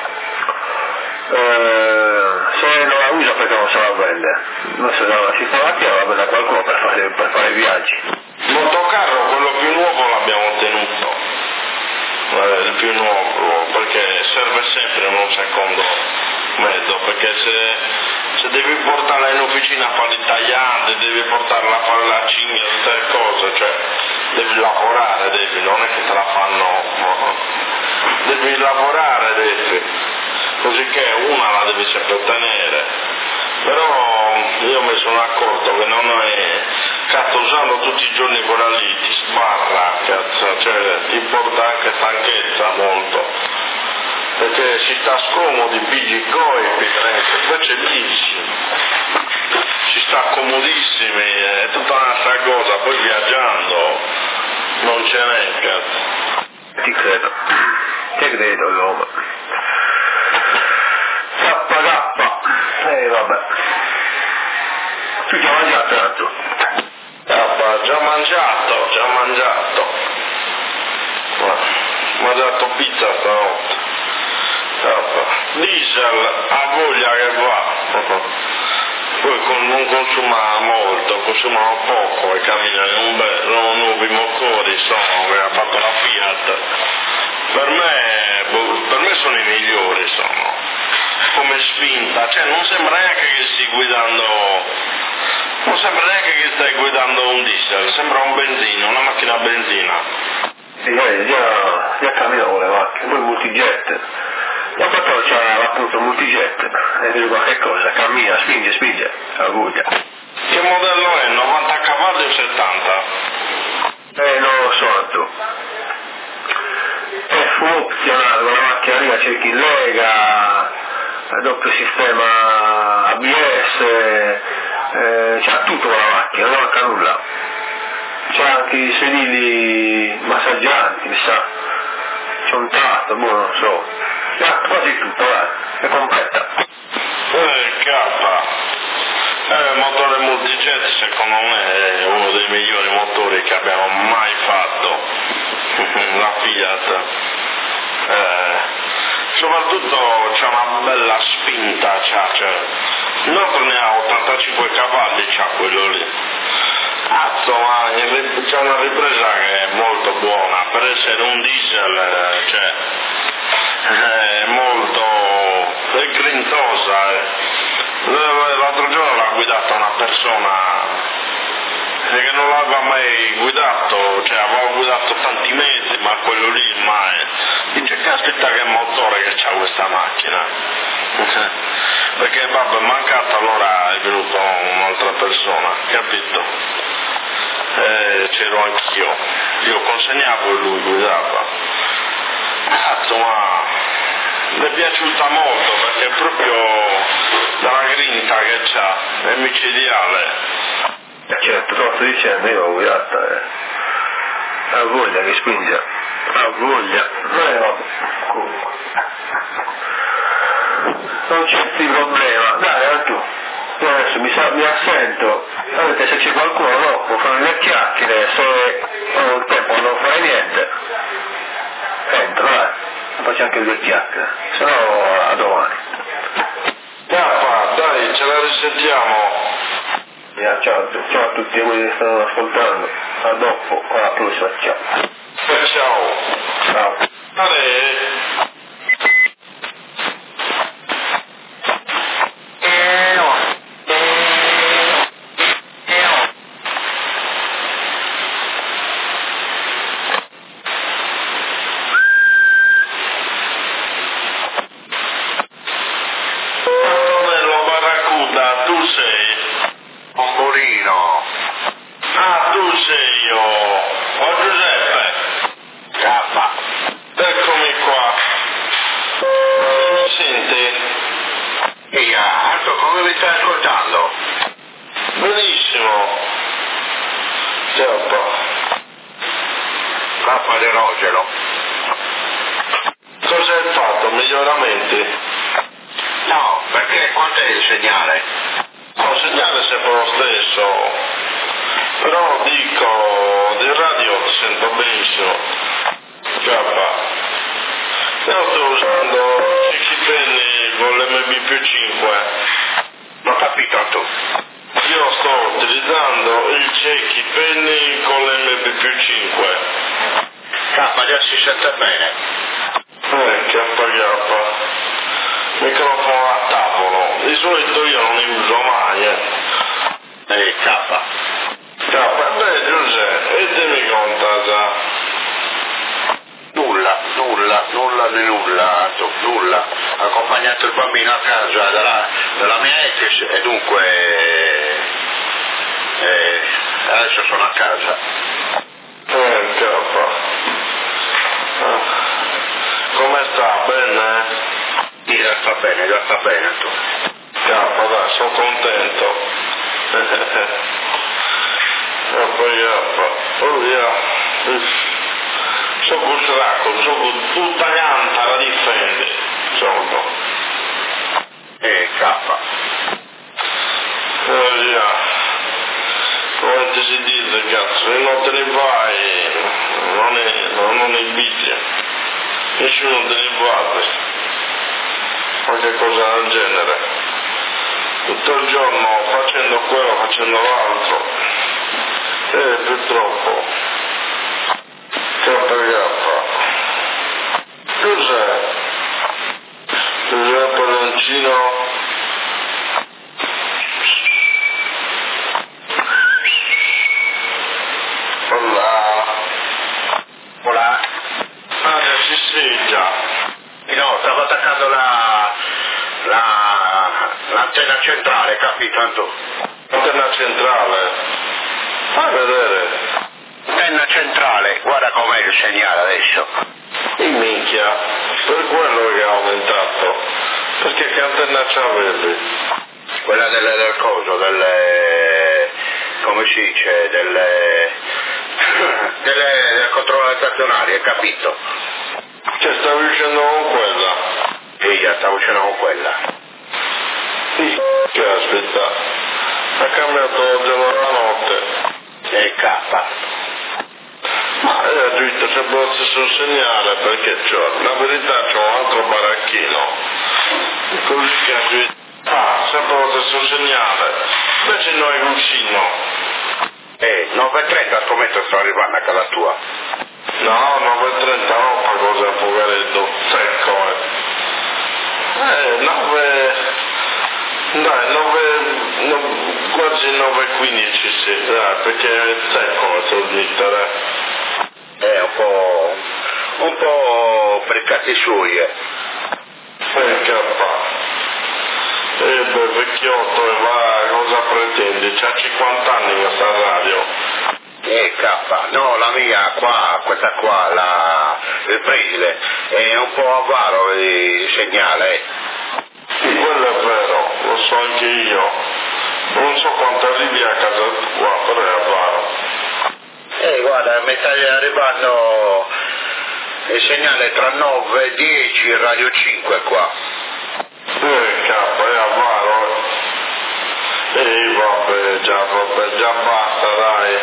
se non la usa perché non se la vende, non se la si fa la chiave, la vende a qualcuno per fare viaggi. Il motocarro, quello più nuovo l'abbiamo tenuto, il più nuovo, perché serve sempre un secondo mezzo, perché se devi portarla in officina a fare i taglianti, devi portarla a fare la cigna, tutte le cose, cioè devi lavorare, non è che te la fanno, devi lavorare, così che una la devi sempre tenere. Però io mi sono accorto che non è, cazzo, usando tutti i giorni quella lì ti sbarra, cazzo, cioè ti porta anche stanchezza molto, perché si sta scomodi, pigli i coipi, invece lì si sta comodissimi, è tutta un'altra cosa, poi viaggiando non ce n'è, cazzo. Ti credo, Roma. vabbè. Tu ti hai mangiato tanto? Già mangiato. Ho mangiato pizza stanotte. Diesel ha voglia che va. Poi non consuma molto, consumano poco e camminano nuovi motori, che ha fatto la Fiat. Per me sono i migliori, come spinta, cioè non sembra neanche che stai guidando un diesel, sembra un benzina, una macchina a benzina. Già cammino con le macchine, poi multijet. La 14 c'ha appunto multijet, e dico qualche cosa, cammina, spinge, la voglia. Che modello è? 90 cavalli o 70? Non lo so tu. È full opzionale, con la macchina arriva cerchi in lega, doppio sistema ABS, c'ha tutto con la macchina, non manca nulla. C'ha anche i sedili massaggianti, mi sa. C'è un tatto, non so. Quasi tutto, è completa. Il motore multijet secondo me è uno dei migliori motori che abbiamo mai fatto. La Fiat. Soprattutto c'è una bella spinta, il nostro ne ha 85 cavalli, c'ha quello lì. Ma c'è una ripresa che è molto buona, per essere un diesel, è molto grintosa. L'altro giorno l'ha guidata una persona che non l'aveva mai guidato, aveva guidato tanti mesi, ma quello lì mai. Dice, caspita che motore che c'ha questa macchina. Perché è mancata, allora è venuta un'altra persona, capito? C'ero anch'io, io consegnavo e lui guidava. Ma mi è piaciuta molto perché è proprio dalla grinta che c'ha, è micidiale. Certo, lo sto dicendo, io l'ho guidata, ha voglia che spinge, ha voglia, vabbè, comunque. Non c'è più problema, dai, tu. Io adesso mi assento, vedete se c'è qualcuno dopo, fanno le chiacchiere, se ho il tempo non fare niente, entro, faccio anche due chiacchiere, se no a domani. Dai, ce la risentiamo. Ciao a tutti quelli che stanno ascoltando, a dopo, alla prossima, ciao. Ciao. Antonello Barracuda, tu sei? Pombolino. Tu sei io. Giuseppe. Cappa. Eccomi qua. Mi senti? Io, come mi stai ascoltando? Benissimo. Cappa di Rogero. Cosa hai fatto? Miglioramenti? No, perché quanto è il segnale? Il segnale è sempre lo stesso, però dico, di radio ti sento benissimo. Io sto usando Ciccipenni con l'MB+5. Non ho capito tu. Io sto utilizzando il Ciccipenni con l'MB+5. Cappa, già si sente bene. Microfono a tavolo. Di solito io non li uso mai. Cappa. Beh, Giuseppe, e dimmi conta Nulla di nulla, nulla. Ho accompagnato il bambino a casa dalla mia ex e dunque adesso sono a casa. Come sta? Bene? Già sta bene tu. Dai, sono contento. Sono cosciato, sono tutta gnanta la difende. Cappa. si dice, cazzo, se non te ne vai, non è bici, nessuno te ne va, qualche cosa del genere, tutto il giorno facendo quello, facendo l'altro, purtroppo, cos'è? Cos'è padroncino? Hola. Ah, sì, già. No, stavo attaccando l'antenna centrale, capito Anto? Antenna centrale. Fai vedere. Antenna centrale, guarda com'è il segnale adesso. Minchia, per quello che ha aumentato. Perché che antenna c'avevi? Quella del coso, come si dice, delle controlle stazionarie, hai capito? Cioè stavi uscendo con quella? Sì, già stavo uscendo con quella. Che aspetta, ha cambiato giorno alla notte. E K. Ma era giusto sempre lo stesso segnale, perché la verità c'ho un altro baracchino. Così che ha giusto. Sempre lo stesso segnale. Invece noi vicino. 9.30 scommetto sto arrivando a casa tua. No, 9.30 no, fa cosa poveretto, secco, 9, quasi 9.15 sì, dai, perché è secco, sul mettere. Un po' per i cazzi suoi, Vecchiotto e va, cosa pretendi? C'ha 50 anni questa radio. K, no, la mia qua, questa qua, il preside, è un po' avaro il segnale. Sì, quello è vero, lo so anche io. Non so quanto arrivi a casa tua, però è avaro. Guarda, mi sta arrivando il segnale tra 9 e 10, Radio 5 qua. È avaro. Vabbè, già basta, dai.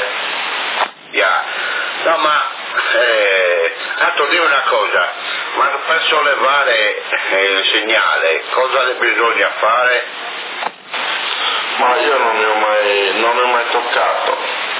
No, ma tanto dimmi una cosa, ma per sollevare il segnale cosa bisogna fare? Ma io non ne ho mai toccato,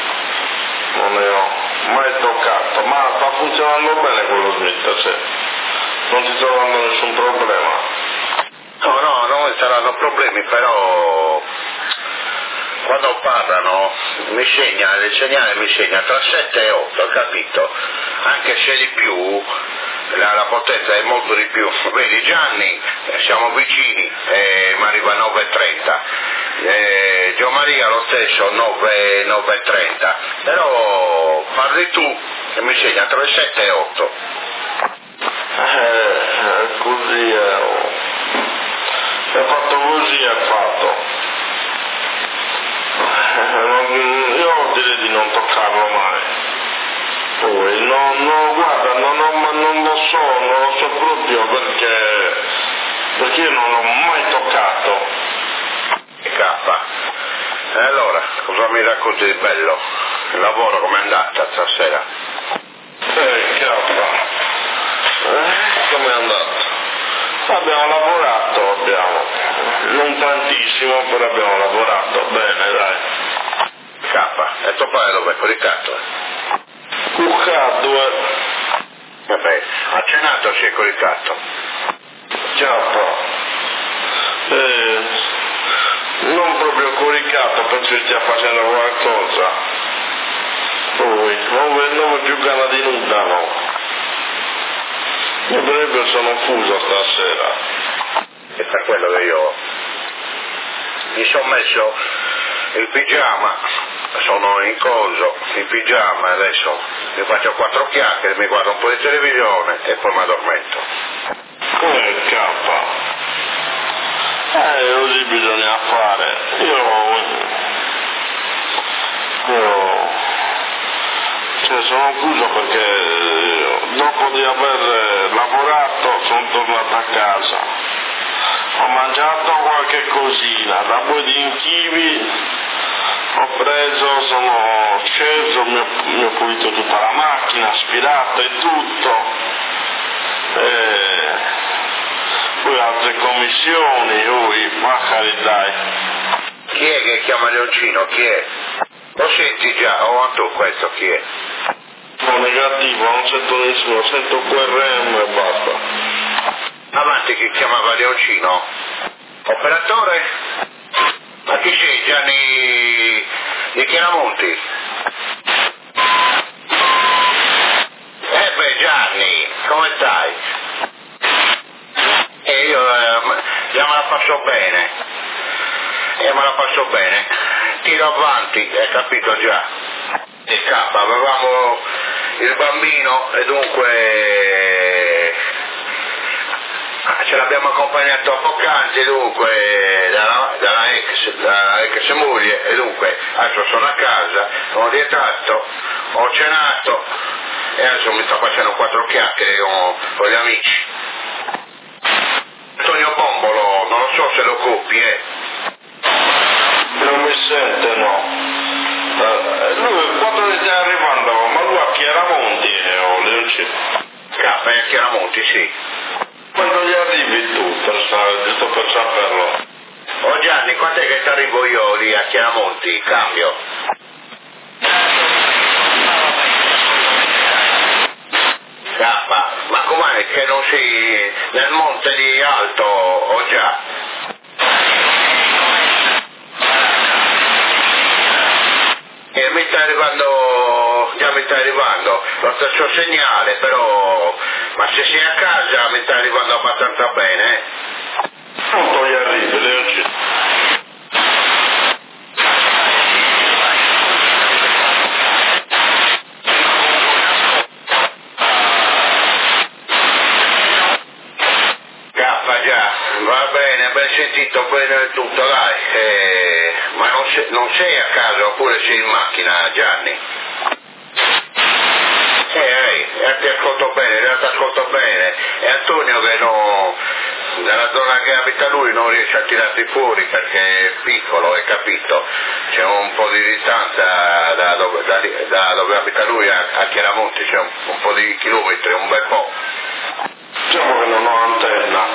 ma sta funzionando bene quello Smith, cioè. Non ti sto dando nessun problema. No, non saranno problemi, però quando parlano il segnale mi segna tra 7 e 8, capito? Anche se di più, la potenza è molto di più. Vedi Gianni, siamo vicini, mi arriva a 9.30, Gio Maria lo stesso 9.30, però parli tu e mi segna tra 7 e 8. Così è fatto così, è fatto. Io direi di non toccarlo mai. Poi guarda, non lo so proprio perché io non l'ho mai toccato. K. E allora, cosa mi racconti di bello? Il lavoro com'è andata stasera? Com'è andato? Abbiamo lavorato, non tantissimo, però abbiamo lavorato bene, dai. K, e tuo padre dov'è coricato? Curicato, Vabbè, ha cenato si è coricato. Non proprio coricato, penso che stia facendo qualcosa. Poi, non ho più ganas di nulla, no. Io proprio sono fuso stasera. E per quello che io mi sono messo il pigiama, sono in coso, in pigiama, adesso mi faccio 4 chiacchiere, mi guardo un po' di televisione e poi mi addormento. Così bisogna fare. Sono chiuso perché dopo di aver lavorato sono tornato a casa. Ho mangiato qualche cosina, da poi di inchivi Ho preso, sono sceso, mi ho pulito tutta la macchina, aspirato e tutto. Poi altre commissioni, ma carità. Chi è che chiama Leoncino? Chi è? Lo senti già? Tu questo chi è? No, negativo, non sento nessuno, sento QRM e basta. Avanti, chi chiamava Leoncino? Operatore? Ma chi sei? Gianni di Chiaramonti? Beh Gianni, come stai? Io già me la passo bene. Me la passo bene. Tiro avanti, hai capito già? E K, avevamo il bambino e dunque ce l'abbiamo accompagnato a poc'anzi, dunque dalla ex moglie, e dunque adesso sono a casa, ho rientrato, ho cenato e adesso mi sto facendo 4 chiacchiere con gli amici. Antonio Bombolo, non lo so se lo copi, Non mi sente, no. Lui quando ne sta arrivando, ma lui a Chiaramonti o Leoncino? K, a Chiaramonti, sì. Quando gli arrivi tu, giusto per saperlo. Oh Gianni, quant'è che ti arrivo io lì a Chiaramonti? Cambio. K, ma com'è che non sei nel monte di Alto o già? E mi sta arrivando, già mi sta arrivando lo stesso segnale, però, ma se sei a casa mi sta arrivando abbastanza bene, Quanto gli arrivi, Leoncino? Già, va bene, ben sentito, bene tutto, dai. Ma non sei a casa oppure sei in macchina, Gianni? Ti ascolto bene, e Antonio che nella zona che abita lui non riesce a tirarti fuori perché è piccolo, hai capito? C'è un po' di distanza da dove abita lui a Chiaramonti, c'è un po' di chilometri, un bel po'. Diciamo che non ho antenna.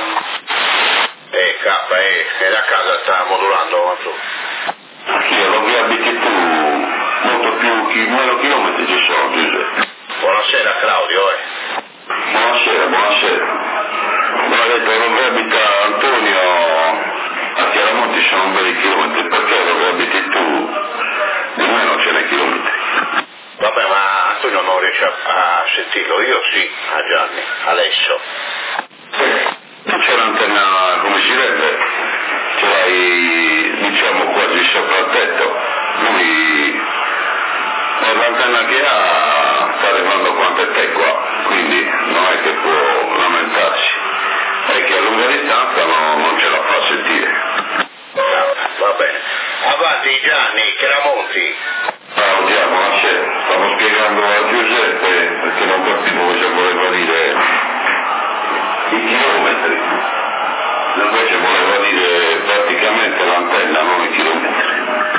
E la casa sta modulando, ma tu. Sì, dove abiti tu, molto meno chilometri ci sono, Giuseppe. Buonasera Claudio, Buonasera. Ma ha detto dove abita Antonio a Chiaramonti sono un bel chilometri, perché dove abiti tu nemmeno ce n'è chilometri. Vabbè, ma Antonio non riesce a sentirlo, io sì, a Gianni, adesso. Non c'è l'antenna come si vede, ce l'hai diciamo quasi sopra il tetto, lui per l'antenna che ha sta arrivando quanto è te qua, quindi non è che può lamentarsi, è che a lunga distanza non ce la fa sentire. Va bene. Avanti Gianni, Chiaramonti. Ciao Già, buonasera, stavo spiegando a Giuseppe perché non capivo cosa voleva dire i chilometri, invece voleva dire praticamente l'antenna, non i chilometri.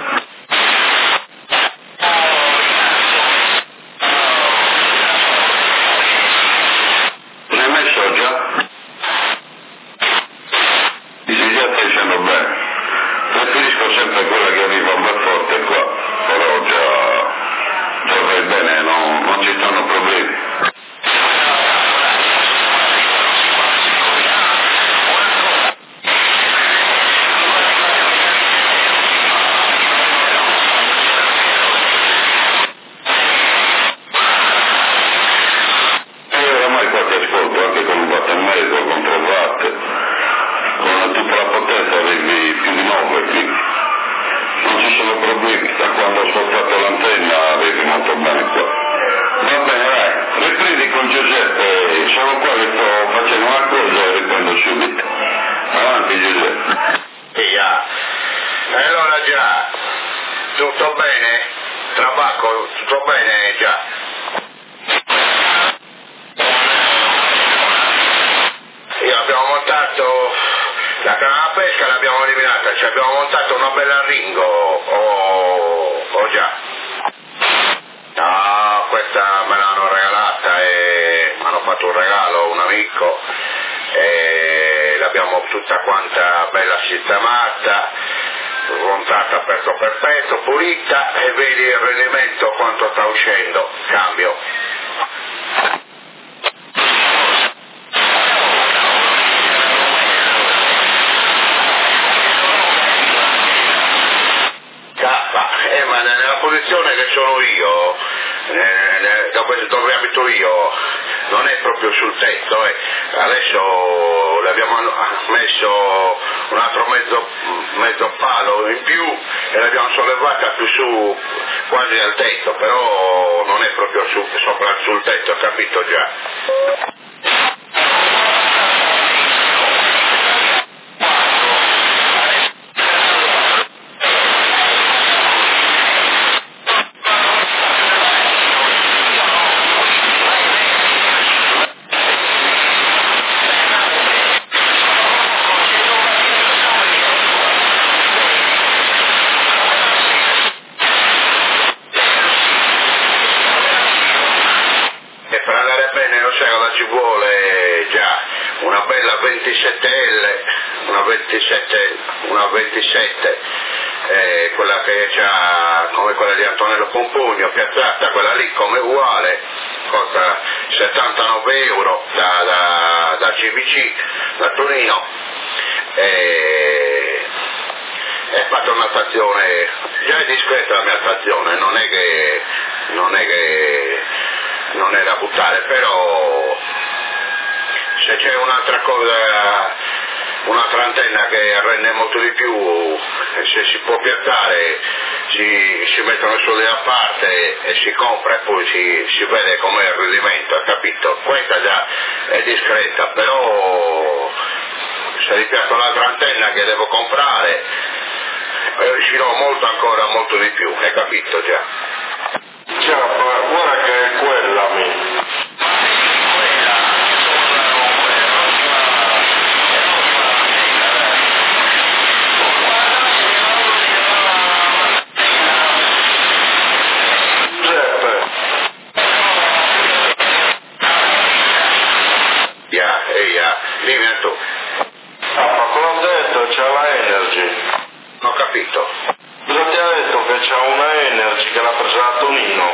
L'hai messo già? Ti sei già facendo bene. Preferisco sempre quella che arriva un bel forte qua, però già vai bene, non ci stanno problemi. Anche con un watt e mezzo, con 3 watt, con tutta la potenza avevi più di 9, quindi non ci sono problemi, da quando ho spostato l'antenna avevi molto bene qua. Va bene, dai, riprendi con Giuseppe, sono qua che sto facendo una cosa e riprendo subito. Avanti Giuseppe. Già. E allora già, tutto bene? Trabacco, tutto bene già? Abbiamo montato la canna da pesca, l'abbiamo eliminata, ci abbiamo montato una bella ringo, già. No, questa me l'hanno regalata e mi hanno fatto un regalo un amico e l'abbiamo tutta quanta bella sistemata, montata pezzo per pezzo, pulita, e vedi il rendimento quanto sta uscendo, cambio. Ma nella posizione che sono io, dove abito io, non è proprio sul tetto, adesso le abbiamo messo un altro mezzo palo in più e l'abbiamo sollevata più su, quasi al tetto, però non è proprio sopra sul tetto, capito già? Ci vuole già una bella 27L, una 27, quella che c'ha come quella di Antonello Pompugno, piazzata, quella lì come uguale, costa 79 euro da CVC, da Torino, e fatto una stazione, già è discreta la mia stazione, non è che non è da buttare, però se c'è un'altra cosa, un'altra antenna che rende molto di più, se si può piazzare si mettono i soldi a parte e si compra e poi si vede com'è il rendimento, hai capito? Questa già è discreta, però se ripiazzo l'altra antenna che devo comprare riuscirò molto di più, hai capito già? Guarda che è quella dimmi tu. Ma come ho detto c'è la Energy. Non ho capito. Cosa ti ha detto che c'è una Energy che l'ha presa da Tonino?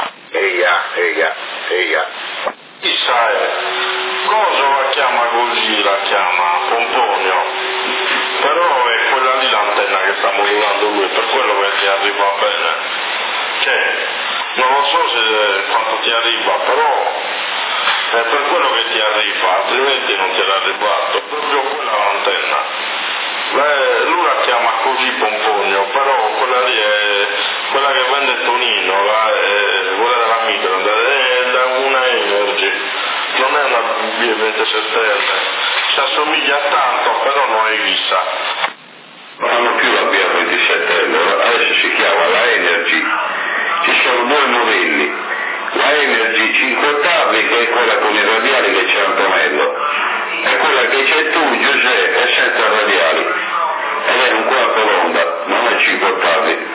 Eia. Chissà, cosa la chiama così, la chiama Pomponio, però è quella lì l'antenna che sta modulando lui, per quello che ti arriva bene. Cioè, non lo so quanto ti arriva, però è per quello che ti arriva, altrimenti non ti era arrivato, proprio quella l'antenna. Lui la chiama così Pomponio, però quella lì è quella che vende Tonino, quella della Micron, è una Energy, non è una B27L, si assomiglia tanto, però non è vista. Non fanno più la B27L, adesso si chiama la Energy, ci sono due modelli, la Energy 5 ottavi che è quella con i radiali che c'è Antonello, e quella che c'è tu Giuseppe è senza radiali, ed è un quarto d'onda, non è 5 ottavi.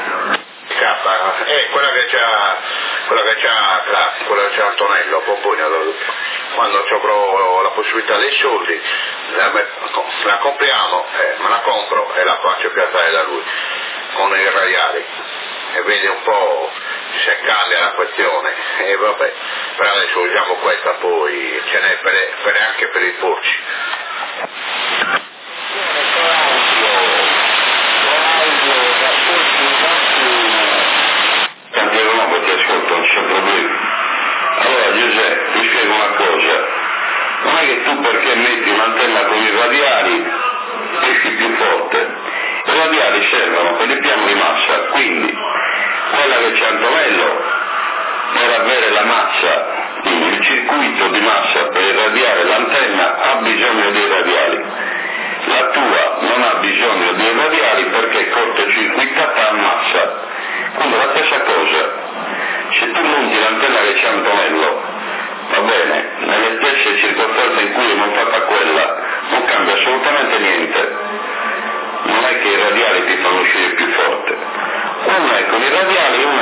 Quella che c'ha Antonello Pompugno, quando ci avrò la possibilità dei soldi la compriamo, me la compro e la faccio piazzare da lui con i radiali e vedi un po' se cambia la questione, e vabbè, per adesso usiamo questa, poi ce n'è anche per i porci. Cantiere nuovo, ti ascolto, non c'è problema. Allora Giuseppe, ti spiego una cosa, non è che tu perché metti un'antenna con i radiali esci più forte, i radiali servono per il piano di massa, quindi quella che c'è Antonello per avere la massa, il circuito di massa per irradiare l'antenna ha bisogno dei radiali, la tua non ha bisogno dei radiali perché è cortocircuitata a massa. Quindi la stessa cosa, se tu monti l'antenna che c'è Antonello, va bene, nelle stesse circostanze in cui è montata quella, non cambia assolutamente niente, non è che i radiali ti fanno uscire più forte, una è con i radiali e una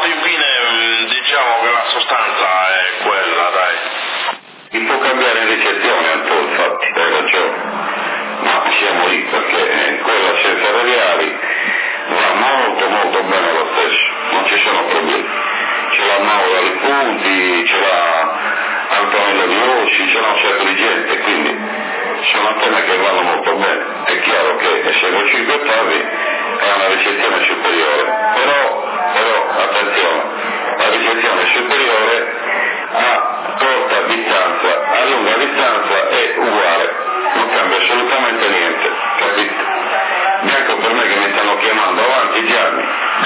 alla fine diciamo che la sostanza è quella, dai. Si può cambiare in ricezione Antonio, infatti, hai ragione, ma siamo lì perché quella senza radiali va molto molto bene lo stesso, non ci sono problemi. Ce l'ha Mauro ai punti, ce l'ha Antonello di Rossi, ce l'ha un sacco di gente, quindi sono antenne che vanno molto bene. È chiaro che essendo 5 ottavi è una ricezione superiore, però attenzione, la ricezione superiore a corta distanza, a lunga distanza è uguale, non cambia assolutamente niente, capito? Bianco per me che mi stanno chiamando, avanti Gianni.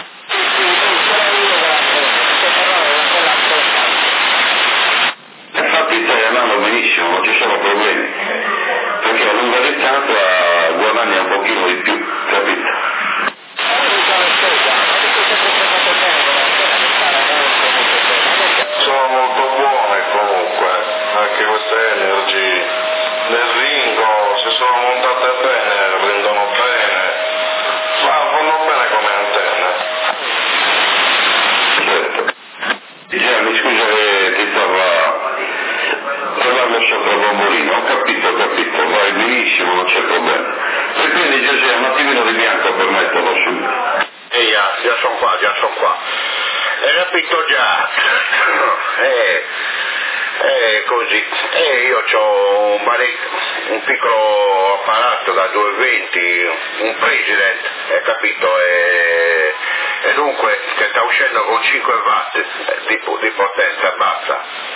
Infatti stai andando benissimo, non ci sono problemi, perché a lunga distanza guadagni un pochino di più, capito? Sono molto buone comunque, anche queste Energy nel ringo, se sono montate bene, rendono bene, vanno bene come antenne. Certo. Gianni, scusa che ti stava parlando sopra il bombolino, ho capito, vai benissimo, non c'è problema. E quindi Giuseppe, un attimino di bianco per metterlo su. Già sono qua. Hai capito già? Così. Io ho un piccolo apparato da 220, un President, hai capito? E dunque che sta uscendo con 5 watt di potenza, basta.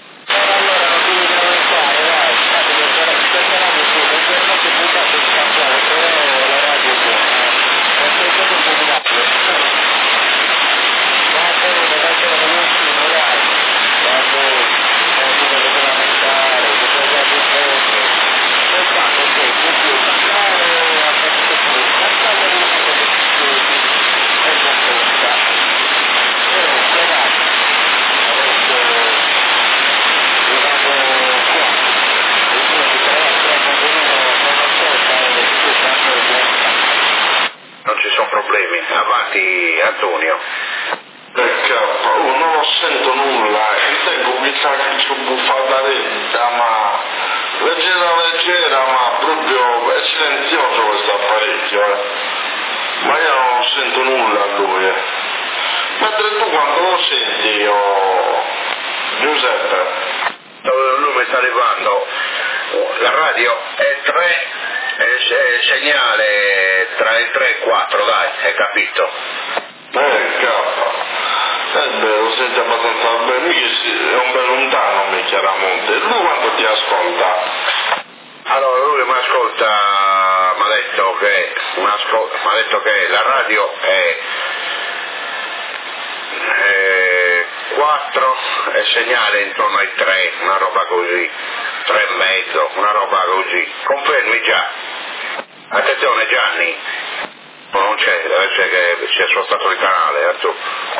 Avanti Antonio. Non lo sento nulla, ritengo che c'è buffattaretta, ma leggera, ma proprio è silenzioso questo apparecchio, ma io non sento nulla a lui. Mentre tu quando lo senti, Giuseppe? Lui mi sta arrivando, la radio è 3, segnale tra il 3 e 4, dai, hai capito? Lo senti abbastanza bene, è un bel lontano, chiaramente. Lui quando ti ascolta? Allora lui mi ascolta, mi ha detto che la radio è 4 e segnale intorno ai 3, una roba così, 3 e mezzo, una roba così. Confermi già? Attenzione Gianni, non c'è, deve essere che si è spostato il canale, tu.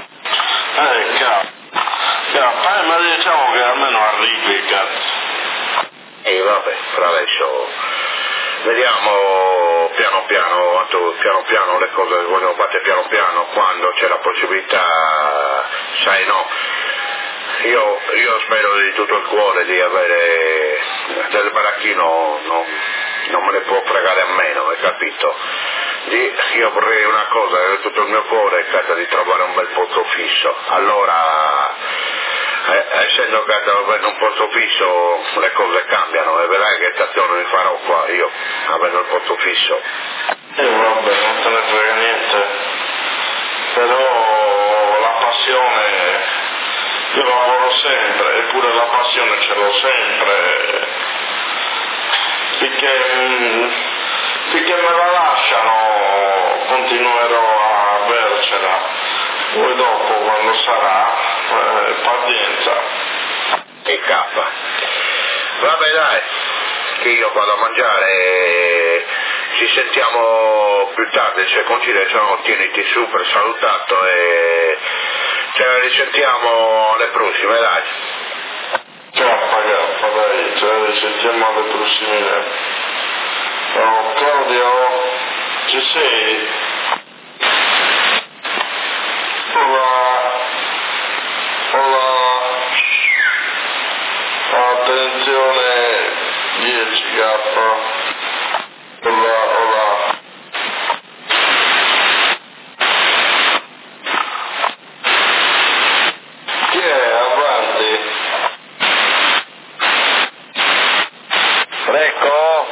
Ma diciamo che almeno arrivi, cazzo. Vabbè, per adesso vediamo piano piano le cose che vogliono fare piano piano, quando c'è la possibilità, sai no. Io spero di tutto il cuore di avere del baracchino, non me ne può fregare a meno, hai capito? Io vorrei una cosa, tutto il mio cuore è di trovare un bel posto fisso, allora essendo che avendo un posto fisso le cose cambiano e vedrai che stazione mi farò qua io, avendo il posto fisso. Vabbè, non te ne frega niente, però la passione, io lavoro sempre, eppure la passione ce l'ho sempre, finché me la lasciano continuerò a avercela, poi dopo quando sarà, pazienza. E cappa. Vabbè dai, che io vado a mangiare, ci sentiamo più tardi, se concide, se no tieniti su per salutato e ce la risentiamo alle prossime, dai. Ciao, dai, ce la risentiamo alle prossime. Oh, Claudio, ci sei? Ora... Hola. Chi è? Avanti. Frecco?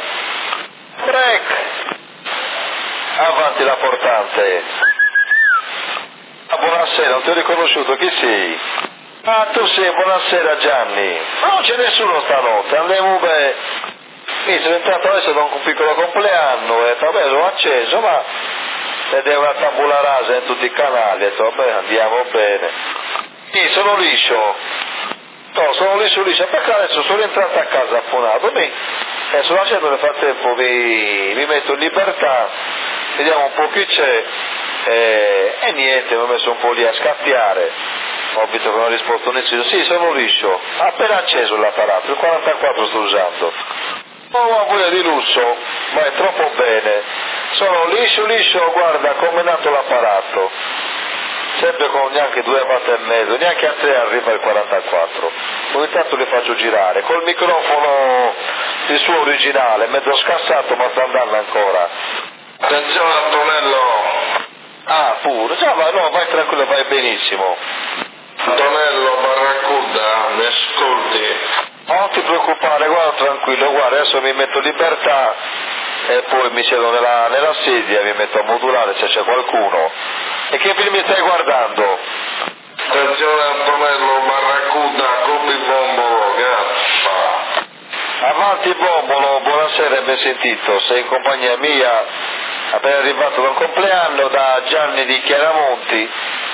Avanti la portante. Buonasera, non ti ho riconosciuto, chi sei? Ah, tu sei, buonasera Gianni. Non c'è nessuno stanotte, andiamo bene. Mi sono entrato adesso da un piccolo compleanno e vabbè l'ho acceso, ma ed è una tabula rasa in tutti i canali, e vabbè andiamo bene. Sì, sono liscio. No, sono liscio, perché adesso sono entrato a casa affonato, sono accendo nel frattempo, mi metto in libertà, vediamo un po' chi c'è, e niente, mi ho messo un po' lì a scappiare, ho visto che non ha risposto nessuno, sì sono liscio, appena acceso l'apparato, il 44 sto usando, non ho voglia di lusso, ma è troppo bene, sono liscio, guarda come è nato l'apparato, sempre con neanche 2 watt e mezzo, neanche a 3 arriva il 44, ogni tanto li faccio girare, col microfono il suo originale, mezzo scassato ma sta andando ancora. Attenzione Antonello. Ah, pure, già, ma no, vai tranquillo, vai benissimo. Antonello Barracuda, mi ascolti? Non ti preoccupare, guarda tranquillo, guarda, adesso mi metto in libertà e poi mi siedo nella sedia, mi metto a modulare se c'è qualcuno. E che film mi stai guardando? Attenzione Antonello Barracuda, Copi Bombolo, gaffa. Avanti Bombolo, buonasera, ben sentito, sei in compagnia mia, appena arrivato da un compleanno da Gianni di Chiaramonti.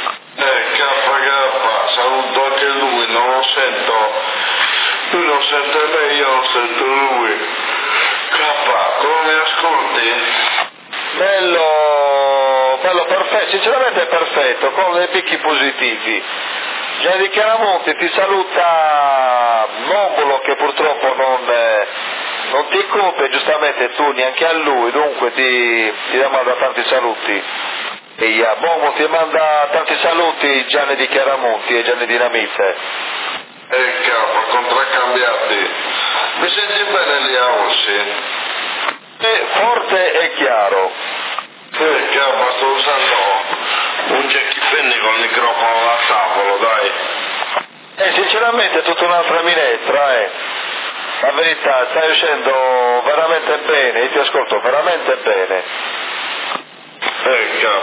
K, saluto anche lui, non lo sento, lui non sente me, io non sento lui. K, come mi ascolti? Bello, perfetto, sinceramente è perfetto, con dei picchi positivi. Gianni di Chiaramonti ti saluta Bombolo che purtroppo non ti copia, giustamente tu neanche a lui, dunque ti manda tanti saluti. E Bombolo ti manda tanti saluti Gianni di Chiaramonti e Gianni Dinamite. K, contraccambiati. Mi senti bene lì a Orsi? Forte e chiaro. K, sto usando un Jackie col microfono da tavolo, dai. Sinceramente è tutta un'altra minestra, La verità, stai uscendo veramente bene, io ti ascolto veramente bene. K,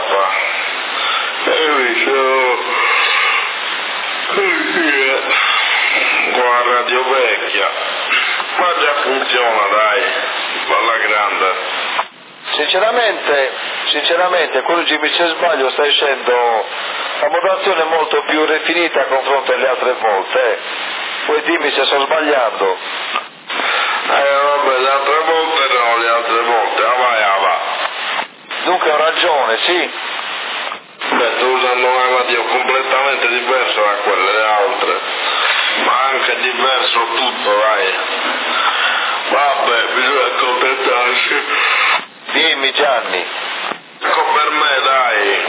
con la radio vecchia, ma già funziona, dai, alla grande. Sinceramente, correggimi se sbaglio, stai uscendo la modulazione è molto più rifinita a confronto alle altre volte, Poi dimmi se sto sbagliando. Vabbè, le altre volte no, le altre volte, va. Dunque ho ragione, sì. Beh, sto usando una radio completamente diversa da quelle altre, ma anche diverso tutto, dai. Vabbè, bisogna accontentarsi. Dimmi Gianni. Ecco per me, dai.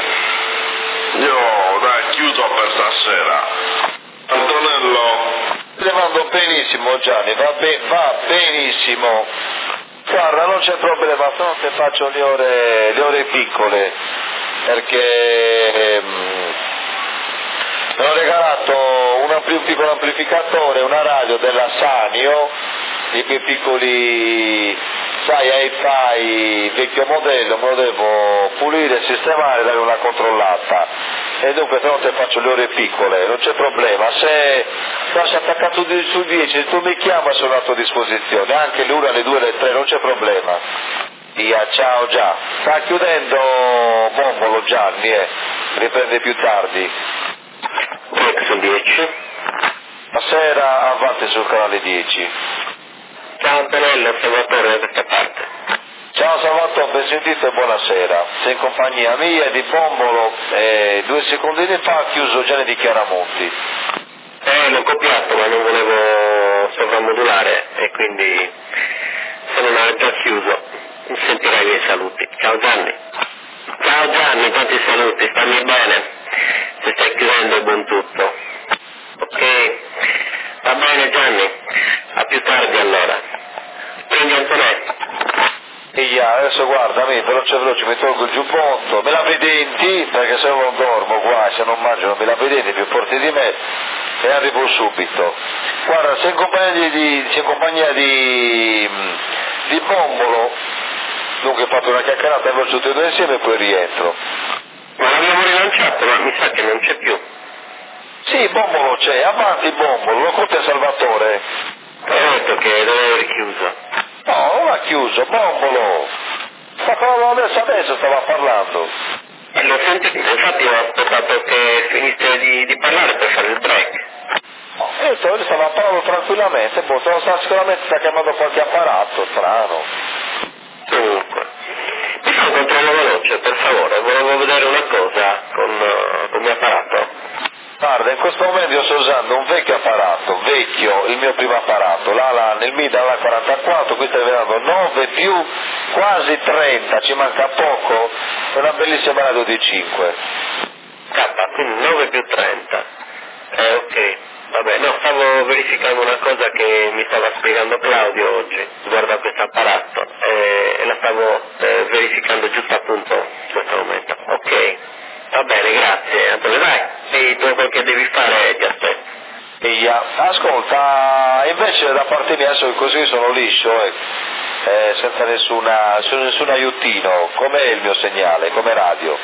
Io, dai, chiudo per stasera. Antonello. Le mando benissimo Gianni, va benissimo. Guarda, non c'è problema, se no te faccio le ore piccole, perché mi ho regalato un piccolo amplificatore, una radio della Sanio, i più piccoli, sai, hi-fi, vecchio modello, me lo devo pulire, sistemare e dare una controllata. E dunque se no te faccio le ore piccole, non c'è problema, se lasci attaccato su 10 tu mi chiama, sono a tua disposizione, anche l'1, alle 2, alle 3, non c'è problema. Via, ciao già. Sta chiudendo Bombolo Gianni, riprende più tardi. Su 10. Stasera avanti sul canale 10. Ciao Antonello, Salvatore da questa parte. Ciao Salvatore, ben sentito e buonasera. Sei in compagnia mia di Bombolo e 2 secondi fa ha chiuso Gianni di Chiaramonti. L'ho copiato ma non volevo sovrammodulare e quindi se non avevo già chiuso sentirai i miei saluti. Ciao Gianni. Ciao Gianni, tanti saluti, stammi bene. Se stai chiudendo è buon tutto. Ok, va bene Gianni, a più tardi allora. Prendi Antonello. adesso guardami, veloce, mi tolgo il giubbotto, me lavo i denti, perché se non dormo qua, se non mangio non mi lavo i denti più forti di me, e arrivo subito. Guarda, sei in compagnia di Bombolo, dunque ho fatto una chiacchierata veloce tutti e due insieme e poi rientro. Ma l'abbiamo rilanciato, ma mi sa che non c'è più. Sì, Bombolo c'è, avanti Bombolo, lo copia Salvatore. Ho detto che deve aver chiuso. No, non l'ha chiuso, Bombolo. Sta parlando adesso stava parlando. E lo sentite, infatti ho aspettato che finisse di parlare per fare il break. Lui stava parlando tranquillamente, sicuramente sta chiamando qualche apparato, strano. Comunque, mi fa un controllo veloce, per favore, volevo vedere una cosa con il mio apparato. Guarda, in questo momento io sto usando un vecchio apparato, il mio primo apparato, nel MIDA la 44, qui sta arrivando 9 più quasi 30, ci manca poco, è una bellissima radio di 5. Quindi 9 più 30. Ok, vabbè, no, stavo verificando una cosa che mi stava spiegando Claudio oggi, riguardo a questo apparato, e la stavo verificando giusto appunto in questo momento. Ok, va bene, grazie Antonio, dai, e tu quel che devi fare ti aspetto. Ascolta, invece da parte mia adesso così sono liscio, senza nessun aiutino, com'è il mio segnale, come radio?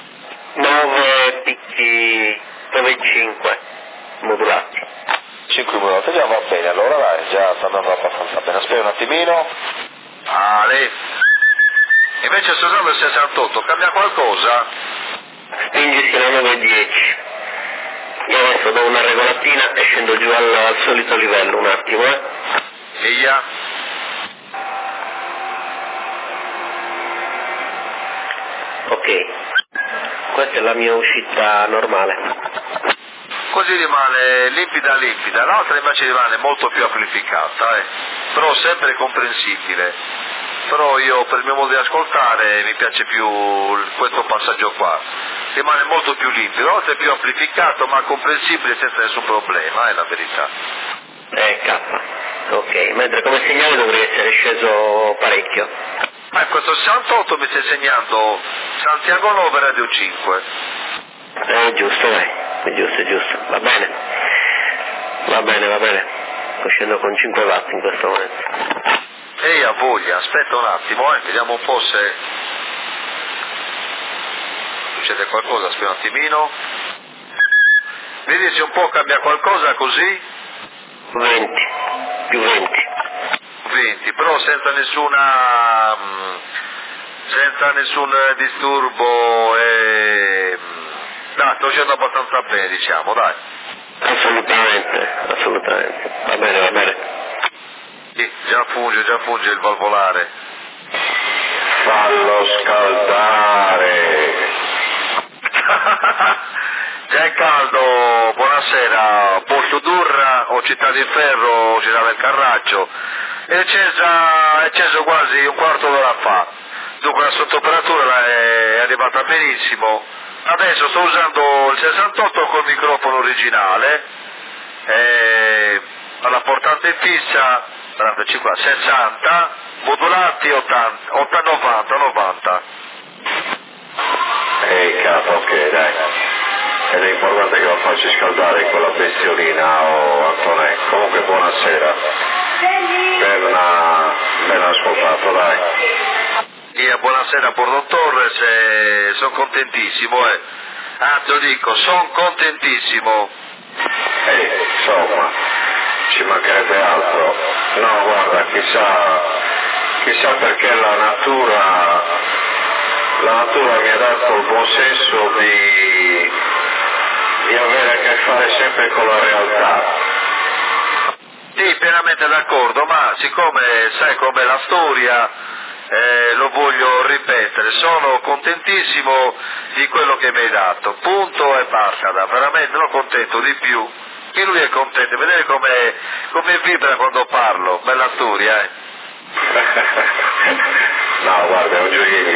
9 picchi, 9,5 modulati. 5 minuti, già va bene, allora dai, già sta andando abbastanza bene, aspetta un attimino. Ale, invece sto usando il 68, cambia qualcosa? Spingi fino a 9,10. Io adesso do una regolatina e scendo giù al solito livello un attimo, Via. Ok, questa è la mia uscita normale. Così rimane limpida, l'altra invece rimane molto più amplificata, però sempre comprensibile. Però io per il mio modo di ascoltare mi piace più questo passaggio qua, rimane molto più limpido, l'altro è più amplificato ma comprensibile senza nessun problema, è la verità. K, ok, mentre come segnale dovrei essere sceso parecchio. Questo 68 mi sta insegnando Santiago 9 Radio 5. Giusto, è giusto, va bene, sto scendendo con 5 watt in questo momento. Ehi, a voglia, aspetta un attimo, vediamo un po' se succede qualcosa, aspetta un attimino. Vedi se un po' cambia qualcosa così? 20, più 20. 20, però senza nessun disturbo e... Dai, sto uscendo abbastanza bene, diciamo, dai. Assolutamente, va bene. Sì, già funge il valvolare. Fallo scaldare. Già è caldo, buonasera, Porto Durra o Città di Ferro o Città del Carraccio, è acceso quasi un quarto d'ora fa, dunque la sottotemperatura è arrivata benissimo. Adesso sto usando il 68 col microfono originale, alla portante fissa, 60, modulati 90. Ehi capo, ok dai. Ed è importante che lo facci scaldare quella bestiolina o Antonè. Comunque buonasera. Ben ascoltato, dai. Buonasera Porto Torres, sono contentissimo, te lo dico, sono contentissimo. Insomma, ci mancherebbe altro. No, guarda, chissà perché la natura mi ha dato il buon senso di avere a che fare sempre con la realtà. Sì, pienamente d'accordo, ma siccome sai com'è la storia, lo voglio ripetere, sono contentissimo di quello che mi hai dato, punto e basta, veramente sono contento di più, e lui è contento, vedere come vibra quando parlo, bella storia, No, guarda, è un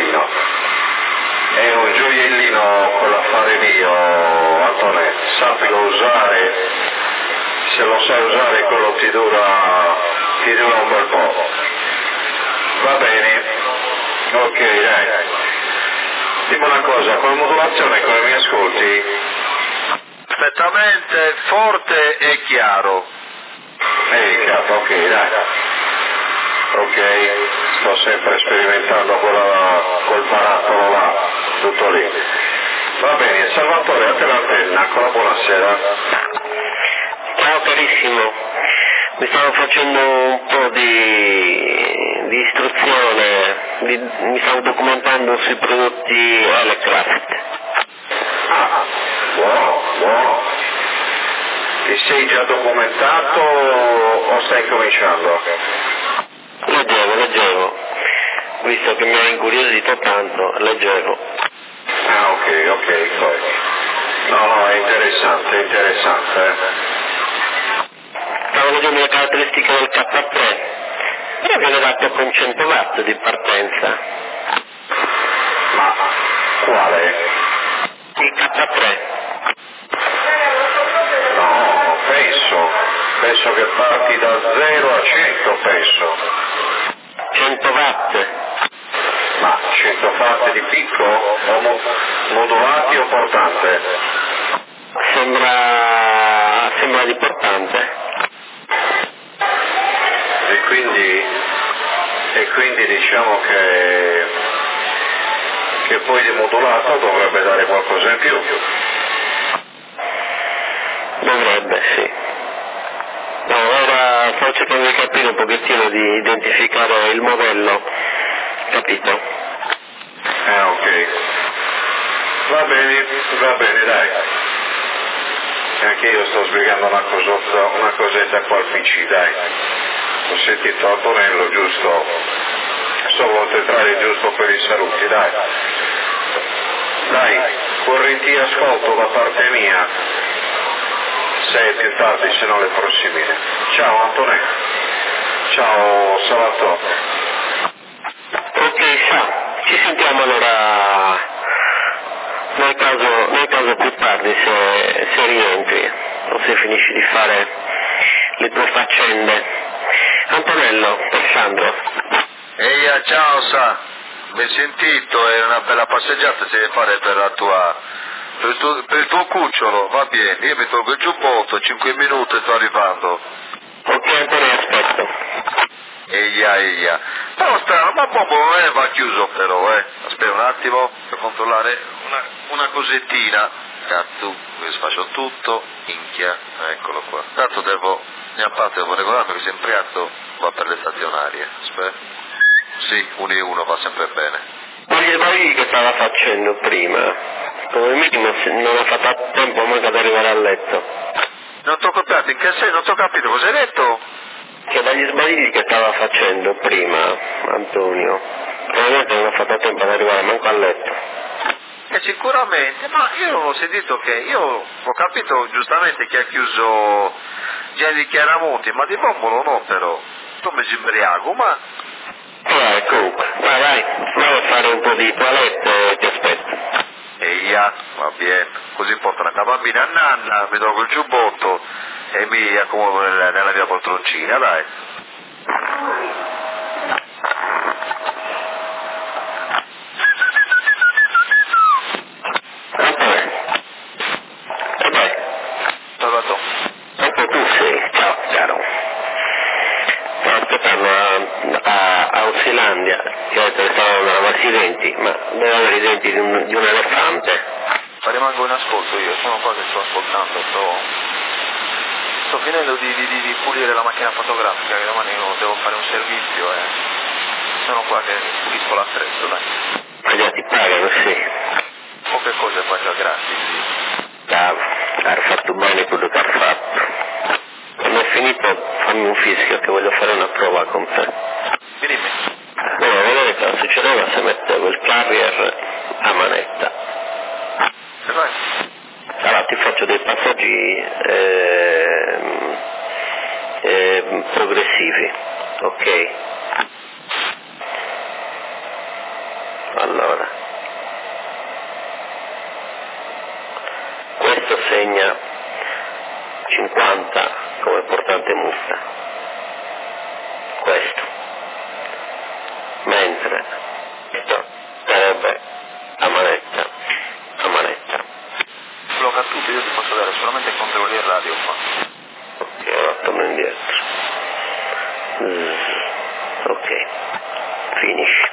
gioiellino con l'affare mio, Antonè, sappilo usare, se lo sai usare quello ti dura un bel po'. Va bene, Ok, dai. Dimmi una cosa, con la modulazione come mi ascolti? Perfettamente forte e chiaro. Chiaro, ok, dai. Ok, sto sempre sperimentando col barattolo là, tutto lì. Va bene, Salvatore, a te l'antenna, ancora buonasera. Ciao carissimo, mi stavo facendo un po' di istruzione, mi stavo documentando sui prodotti Elecraft. Buono. Ti sei già documentato o stai cominciando? Leggevo, visto che mi ha incuriosito tanto, leggevo. Ok, poi. No, è interessante. Stavo leggendo le caratteristiche del K3, però viene dato con 100 watt di partenza. Ma quale? Il K3. No, penso che parti da 0 a 100, penso. 100 watt. Ma 100 watt di picco? O modulati o portante? Sembra di portante. E quindi diciamo che poi di modulato dovrebbe dare qualcosa in più. Dovrebbe, sì. No, ora sto cercando di capire un pochettino, di identificare il modello, capito? Ok. Va bene, dai. Anche io sto sbrigando una cosetta qua al PC, dai. Ho sentito Antonello, giusto? Sono voluto entrare giusto per i saluti, dai. Dai, correnti ascolto da parte mia. Se più tardi, se no le prossime. Ciao Antonello. Ciao Salvatore. Ok, ciao. Ci sentiamo allora nel caso più tardi, se rientri o se finisci di fare le tue faccende. Antonello, Alessandro. Ehi, ciao Sa, mi hai sentito, è una bella passeggiata si deve fare per il tuo cucciolo, va bene, io mi tolgo il giubbotto, 5 minuti e sto arrivando. Ok Antonio, aspetto. Eia. Però strano, ma Bombo non va chiuso però, Aspetta un attimo per controllare una cosettina. Cazzo, questo faccio tutto, minchia, eccolo qua. Tanto devo regolarmi che sempre atto va per le stazionarie. Aspetta. Sì, 1 e 1 va sempre bene. Ma gli sbagli che stava facendo prima, come minimo non ha fatto tempo manco ad arrivare a letto. Non t'ho capito, in che senso? Non t'ho capito, cosa hai detto? Che dagli sbagli che stava facendo prima, Antonio, probabilmente non ha fatto tempo ad arrivare manco a letto. Sicuramente, ma io non ho sentito io ho capito giustamente che ha chiuso già i chiaramonti, ma di Bombolo no però. Tu mi imbriaco, ma... Comunque, vai a fare un po' di toilette e ti aspetto. Eia, va bene, così porto la bambina a nanna, mi tolgo il giubbotto e mi accomodo nella mia poltroncina, dai. Salvatore. Ecco tu sei, ciao caro. Stavo aspettando a Ausilandia, che ho detto che stava lavando i denti, ma deve avere i denti di un elefante. Ma rimango in ascolto io, sono qua che sto ascoltando, sto finendo di pulire la macchina fotografica, che domani devo fare un servizio e sono qua che pulisco l'attrezzo, dai. Ma già ti pagano, sì. Poche cose faccio gratis, sì. Bravo, hai fatto bene quello che hai fatto. Quando è finito fammi un fischio che voglio fare una prova con te. Dimmi. Volevo vedere cosa succedeva se mettevo il carrier a manetta. E vai. Allora ti faccio dei passaggi progressivi, ok? Allora, questo segna 50 come portante multa, questo, mentre questo blocca tutto, io ti posso dare solamente i controlli in radio qua. Ok, ora torno indietro. Ok, finisci.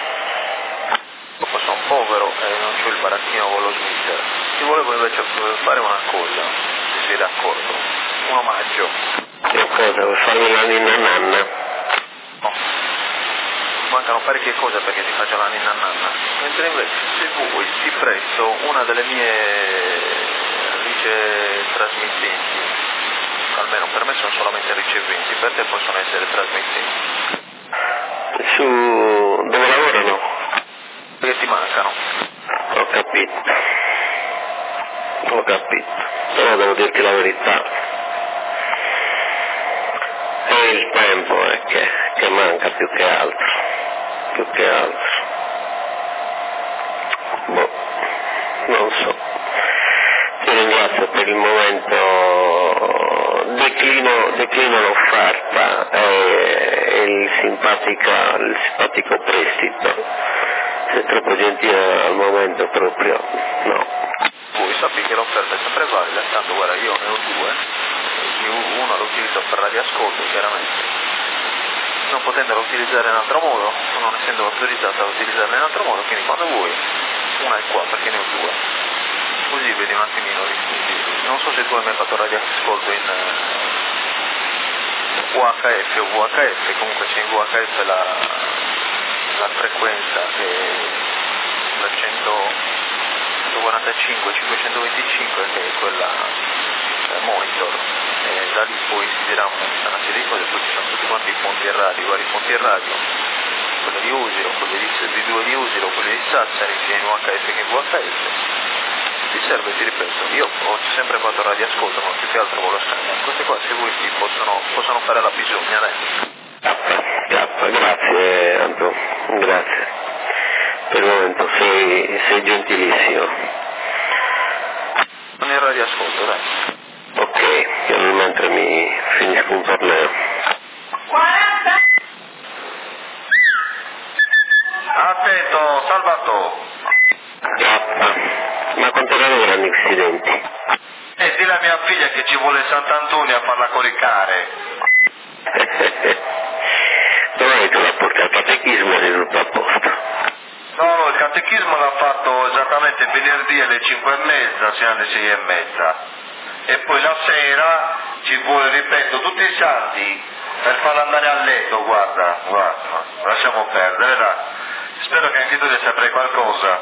Dopo sono povero e non c'ho il baracchino con lo smitter. Ti volevo invece fare una cosa, se sei d'accordo, un omaggio. Che cosa? Vuoi farmi la ninna nanna? No. Mancano parecchie cose perché ti faccio la ninna nanna. Mentre invece se vuoi ti presto una delle mie rice trasmittenti. Almeno per me sono solamente riceventi, per te possono essere trasmittenti. Su dove lavorano? Perché ti mancano. Ho capito. Però devo dirti la verità. È il tempo che manca più che altro. Boh, non so. Ti ringrazio per il momento, declino l'offerta e il simpatico prestito. Sei troppo gentile al momento proprio, no. Voi sappi che l'offerta è sempre valida, tanto guarda io ne ho due, uno lo utilizzo per radioascolto chiaramente. Non potendolo utilizzare in altro modo, non essendo autorizzato a utilizzarla in altro modo, quindi quando vuoi, una è qua perché ne ho due. Così vedi un attimino, non so se tu hai mai fatto radioascolto in UHF o VHF, comunque c'è in VHF la frequenza che è la 145, 525 che è quella monitor. Da lì poi si diranno una serie di cose, poi ci sono tutti quanti i fonti a radio, vari fonti a radio, quelli di Usiro, quelli di 2 di Usiro, quelli di Sassari, sia in UHF che in VHF. Ti serve, ti ripeto, io ho sempre fatto radioascolto, ma più che altro con lo scanner. Queste qua se vuoi ti possono fare la bisogna, dai. Grazie Anto, grazie. Per il momento sei gentilissimo. Non è radioascolto, dai. Ok, io mentre mi finisco un torneo. 40! Attento, Salvatore! Ma quanto erano grandi accidenti? Di la mia figlia che ci vuole Sant'Antonio a farla coricare. Non hai detto la porta al catechismo e tutto a posto. No, il catechismo l'ha fatto esattamente venerdì alle 5:30, sino alle 6:30. E poi la sera ci vuole, ripeto, tutti i santi per farla andare a letto, guarda, lasciamo perdere, dai. Spero che anche tu ne saprai qualcosa.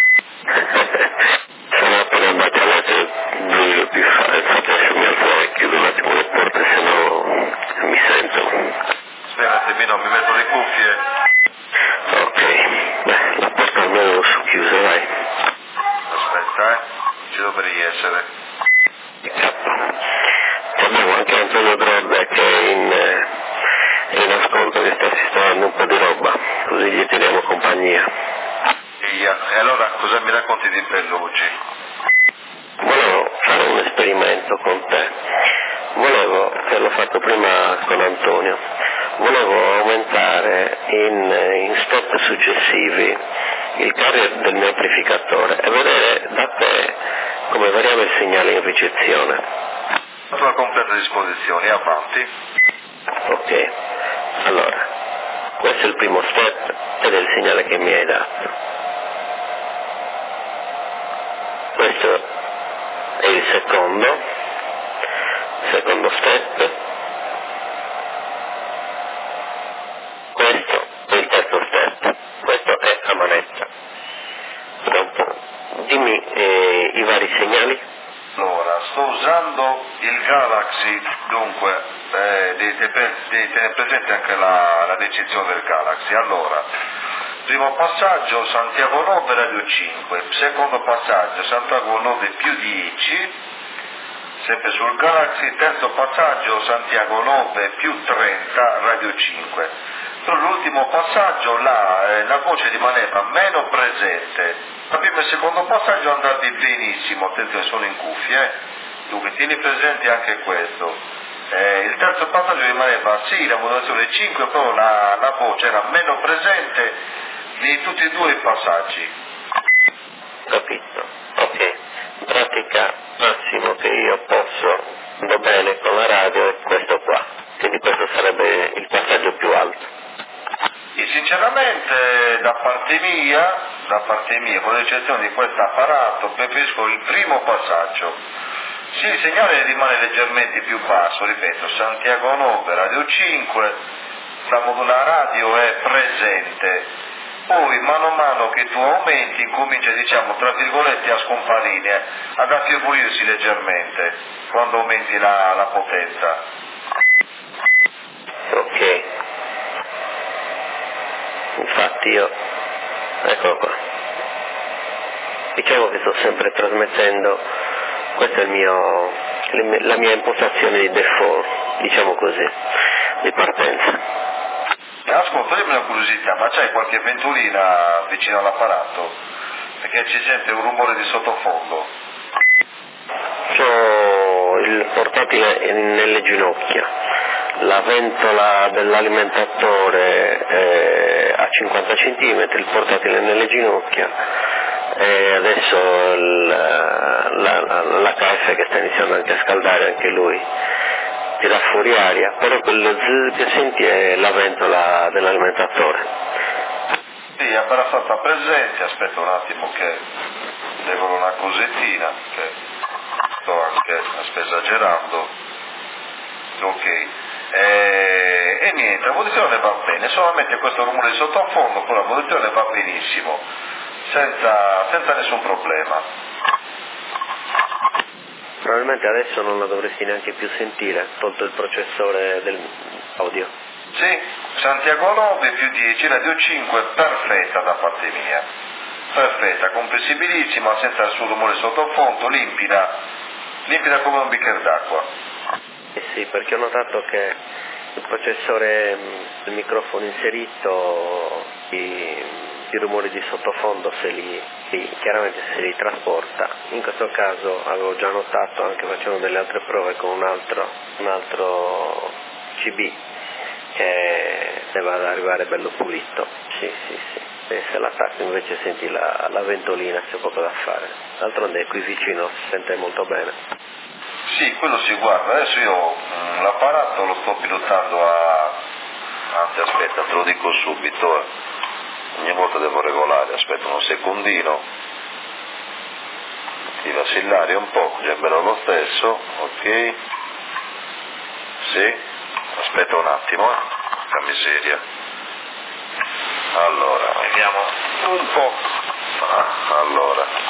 Sono appena andato a letto, non devo più fare, infatti adesso mi alzo e chiudo un attimo le porte, se no mi sento. Spera, no, mi metto le cuffie. Ok, beh, la porta almeno l'ho socchiusa, vai. Aspetta, ci dovrei essere. Abbiamo anche Antonio Grodda che è in ascolto, che si sta dando un po' di roba, così gli teniamo compagnia. E allora cosa mi racconti di bello oggi? Volevo fare un esperimento con te, che l'ho fatto prima con Antonio, volevo aumentare in step successivi il carrier del mio amplificatore e vedere da te come variava il segnale in ricezione. A tua completa disposizione, avanti. Ok, allora, questo è il primo step ed è il segnale che mi hai dato. Questo è il secondo step, questo è il terzo step, questo è a manetta. Dopo, dimmi i vari segnali. Allora, sto usando il Galaxy, dunque, tenere presente anche la decisione del Galaxy. Allora, primo passaggio Santiago 9 radio 5, secondo passaggio Santiago 9 più 10, sempre sul Galaxy, terzo passaggio Santiago 9 più 30 radio 5. Per l'ultimo passaggio la voce rimaneva meno presente. Il primo e secondo passaggio andavi benissimo, attenzione sono in cuffie, dunque tieni presente anche questo. Il terzo passaggio rimaneva sì la modulazione 5, però la voce era meno presente di tutti e due i passaggi. Capito, ok. Infatti pratica massimo che io posso, ando bene con la radio, è questo qua, quindi questo sarebbe il passaggio più alto. Sì, sinceramente da parte mia, con l'eccezione di questo apparato, preferisco il primo passaggio. Sì, il segnale rimane leggermente più basso, ripeto, Santiago 9, Radio 5, la radio è presente, poi mano a mano che tu aumenti comincia, diciamo, tra virgolette, a scomparire, ad affievolirsi leggermente quando aumenti la potenza. Ok. Infatti io, eccolo qua, diciamo che sto sempre trasmettendo, questa è la mia impostazione di default, diciamo così, di partenza. Ascolta, io ho una curiosità, ma c'hai qualche ventolina vicino all'apparato? Perché ci sente un rumore di sottofondo. C'ho il portatile nelle ginocchia. La ventola dell'alimentatore è a 50 cm, il portatile nelle ginocchia e adesso l'HF che sta iniziando anche a scaldare anche lui, tira fuori aria, però quello zzz che senti è la ventola dell'alimentatore. Sì, è abbastanza presente, aspetta un attimo che regolo una cosettina, che sto anche esagerando. Ok. E niente, la posizione va bene, solamente questo rumore di sottofondo, poi la posizione va benissimo, senza nessun problema. Probabilmente adesso non la dovresti neanche più sentire, tolto il processore dell'audio. Sì, Santiago 9 più 10, Radio 5, perfetta da parte mia, perfetta, compressibilissima, senza nessun rumore di sottofondo, limpida come un bicchiere d'acqua. Sì, perché ho notato che il processore del microfono inserito i rumori di sottofondo chiaramente se li trasporta. In questo caso avevo già notato, anche facendo delle altre prove con un altro CB, che deve arrivare bello pulito. Sì. E se l'attacco invece senti la ventolina, c'è poco da fare. D'altronde qui vicino si sente molto bene. Sì, quello si guarda, adesso io l'apparato lo sto pilotando anzi aspetta, te lo dico subito, ogni volta devo regolare, aspetta un secondino, ti vacillare un po', già è bello lo stesso, ok, sì, aspetta un attimo, che miseria, allora, vediamo un po', allora,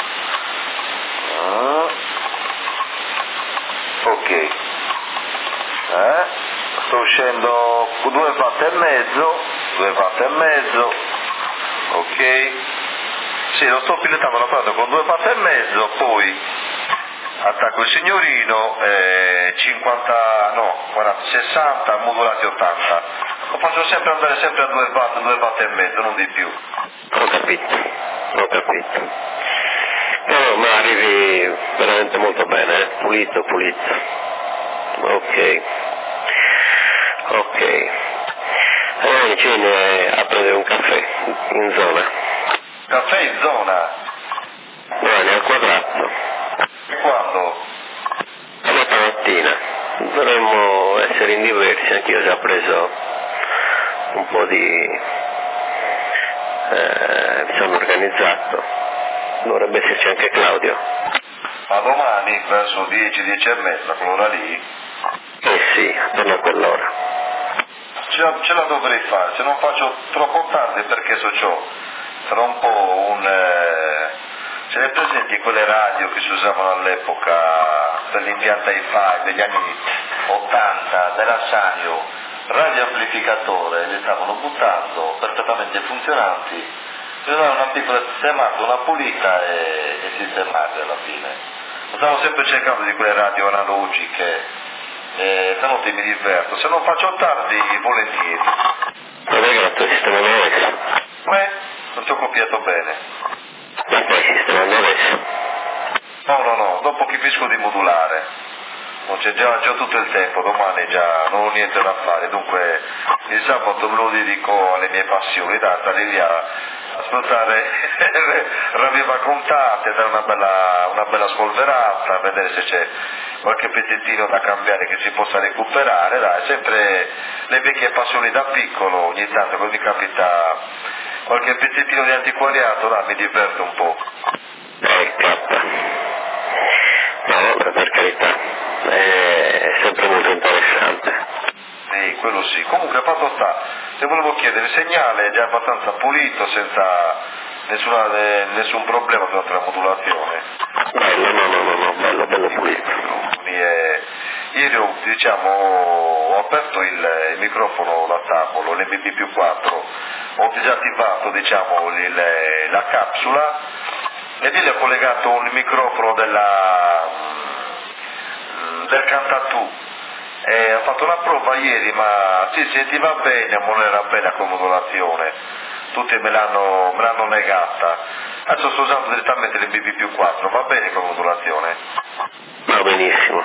ok, sto uscendo 2 watt e mezzo, ok, sì, lo sto pilotando l'apparato con 2 watt e mezzo, poi attacco il signorino, 60 modulati 80, lo faccio sempre andare sempre a 2 watt e mezzo, non di più. Ho capito. No, ma arrivi veramente molto bene, pulito. Ok. Allora vicino a prendere un caffè in zona. Caffè in zona? Domani al Quadrato. E quando? Stamattina. Dovremmo essere in diversi, anch'io ho già preso un po' mi sono organizzato. Dovrebbe esserci anche Claudio. Ma domani verso 10:30, quell'ora lì? Sì, attorno a quell'ora. Ce la dovrei fare, se non faccio troppo tardi perché sarà un po' ce le presenti quelle radio che si usavano all'epoca per l'impianto hi-fi degli anni 80 della Sanyo, radioamplificatore, li stavano buttando, perfettamente funzionanti. Bisogna una piccola sistemata, una pulita e sistemate alla fine. Stavo sempre cercando di quelle radio analogiche e stanotte mi diverto. Se non faccio tardi, volentieri. Ma perché la tua sistema non adesso? Non ti ho copiato bene. Ma poi sistemando adesso? No, dopo che finisco di modulare. Non c'è già tutto il tempo, domani già non ho niente da fare, dunque il sabato me lo dedico alle mie passioni, da stare lì a ascoltare Raviva Contate, dare una bella spolverata, vedere se c'è qualche pezzettino da cambiare che si possa recuperare, dai, sempre le vecchie passioni da piccolo, ogni tanto quando mi capita qualche pezzettino di antiquariato, dai, mi diverte un po'. Cappa. No, per carità, è sempre molto interessante. Sì, quello sì. Comunque fatto sta, se volevo chiedere, il segnale è già abbastanza pulito, senza nessun problema durante la modulazione. Bello, bello pulito. Ieri ho aperto il microfono da tavolo, l'MP+4, ho disattivato la capsula e lì ho collegato un microfono del Cantatù. Ho fatto una prova ieri, ma si sentiva bene, ma non era bene con modulazione, tutti me l'hanno negata. Adesso sto usando direttamente l'MP+4, va bene con modulazione? Va benissimo.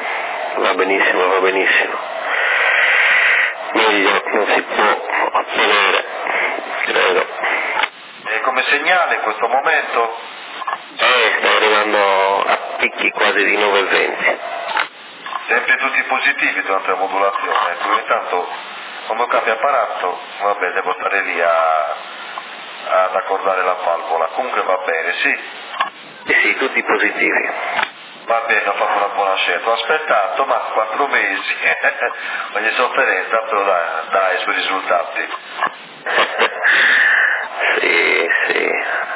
Meglio non si può ottenere, credo. E come segnale in questo momento? Sta arrivando a picchi quasi di 9,20. Sempre tutti positivi durante la modulazione, ogni tanto quando cambia apparato, vabbè, devo stare lì ad accordare la valvola, comunque va bene, sì? Sì, tutti positivi. Va bene, ho fatto una buona scelta, ho aspettato ma 4 mesi, ogni sofferenza però dai i suoi risultati. Sì,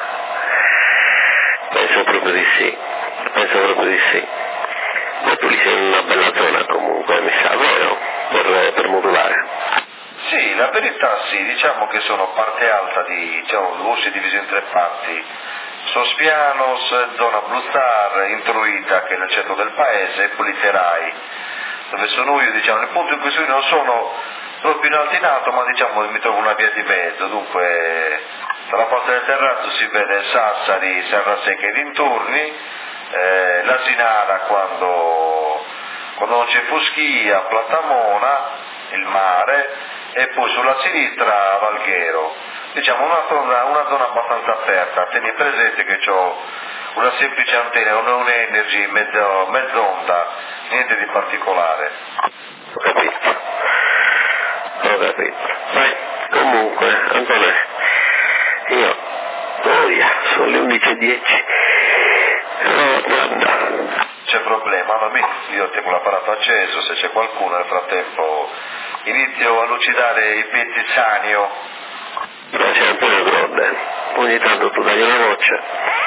penso proprio di sì. Ma tu lì sei in una bella zona comunque, mi sa, vero? Per modulare. Sì, la verità sì, diciamo che sono parte alta l'Ursi è diviso in 3 parti. Sospianos, zona Blussar, Intruita che è nel centro del paese e poi Literai, dove sono io, nel punto in cui sono io non sono proprio in alto in alto, ma mi trovo una via di mezzo, dunque dalla parte del terrazzo si vede Sassari, Serrasecca e dintorni, l'Asinara quando non c'è foschia, Platamona, il mare, e poi sulla sinistra Valghero. Una zona abbastanza aperta. Tieni presente che ho una semplice antenna, un Energy mezz'onda, niente di particolare. Ho capito. Beh, comunque, Antonio, io sono le 11:10. Guarda. C'è problema, io tengo l'apparato acceso, se c'è qualcuno nel frattempo inizio a lucidare i pezzi sanio. C'è Antonio Grodde, ogni tanto tu dai una voce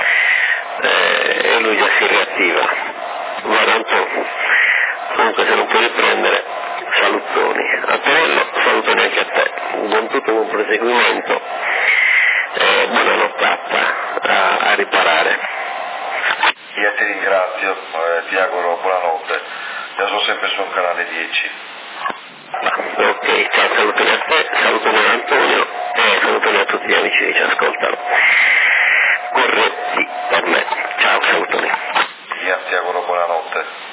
e lui già si riattiva. Guarda un po', comunque se non puoi riprendere, salutoni. Antonello, salutoni anche a te, buon proseguimento e buona nottata a riparare. Io ti ringrazio, ti auguro buonanotte, io sono sempre sul canale 10. Ok, ciao, salutoni a te, salutoni a Antonio e salutoni a tutti gli amici che ci ascoltano. Corretti per me. Ciao, salutoni. Io ti auguro buonanotte.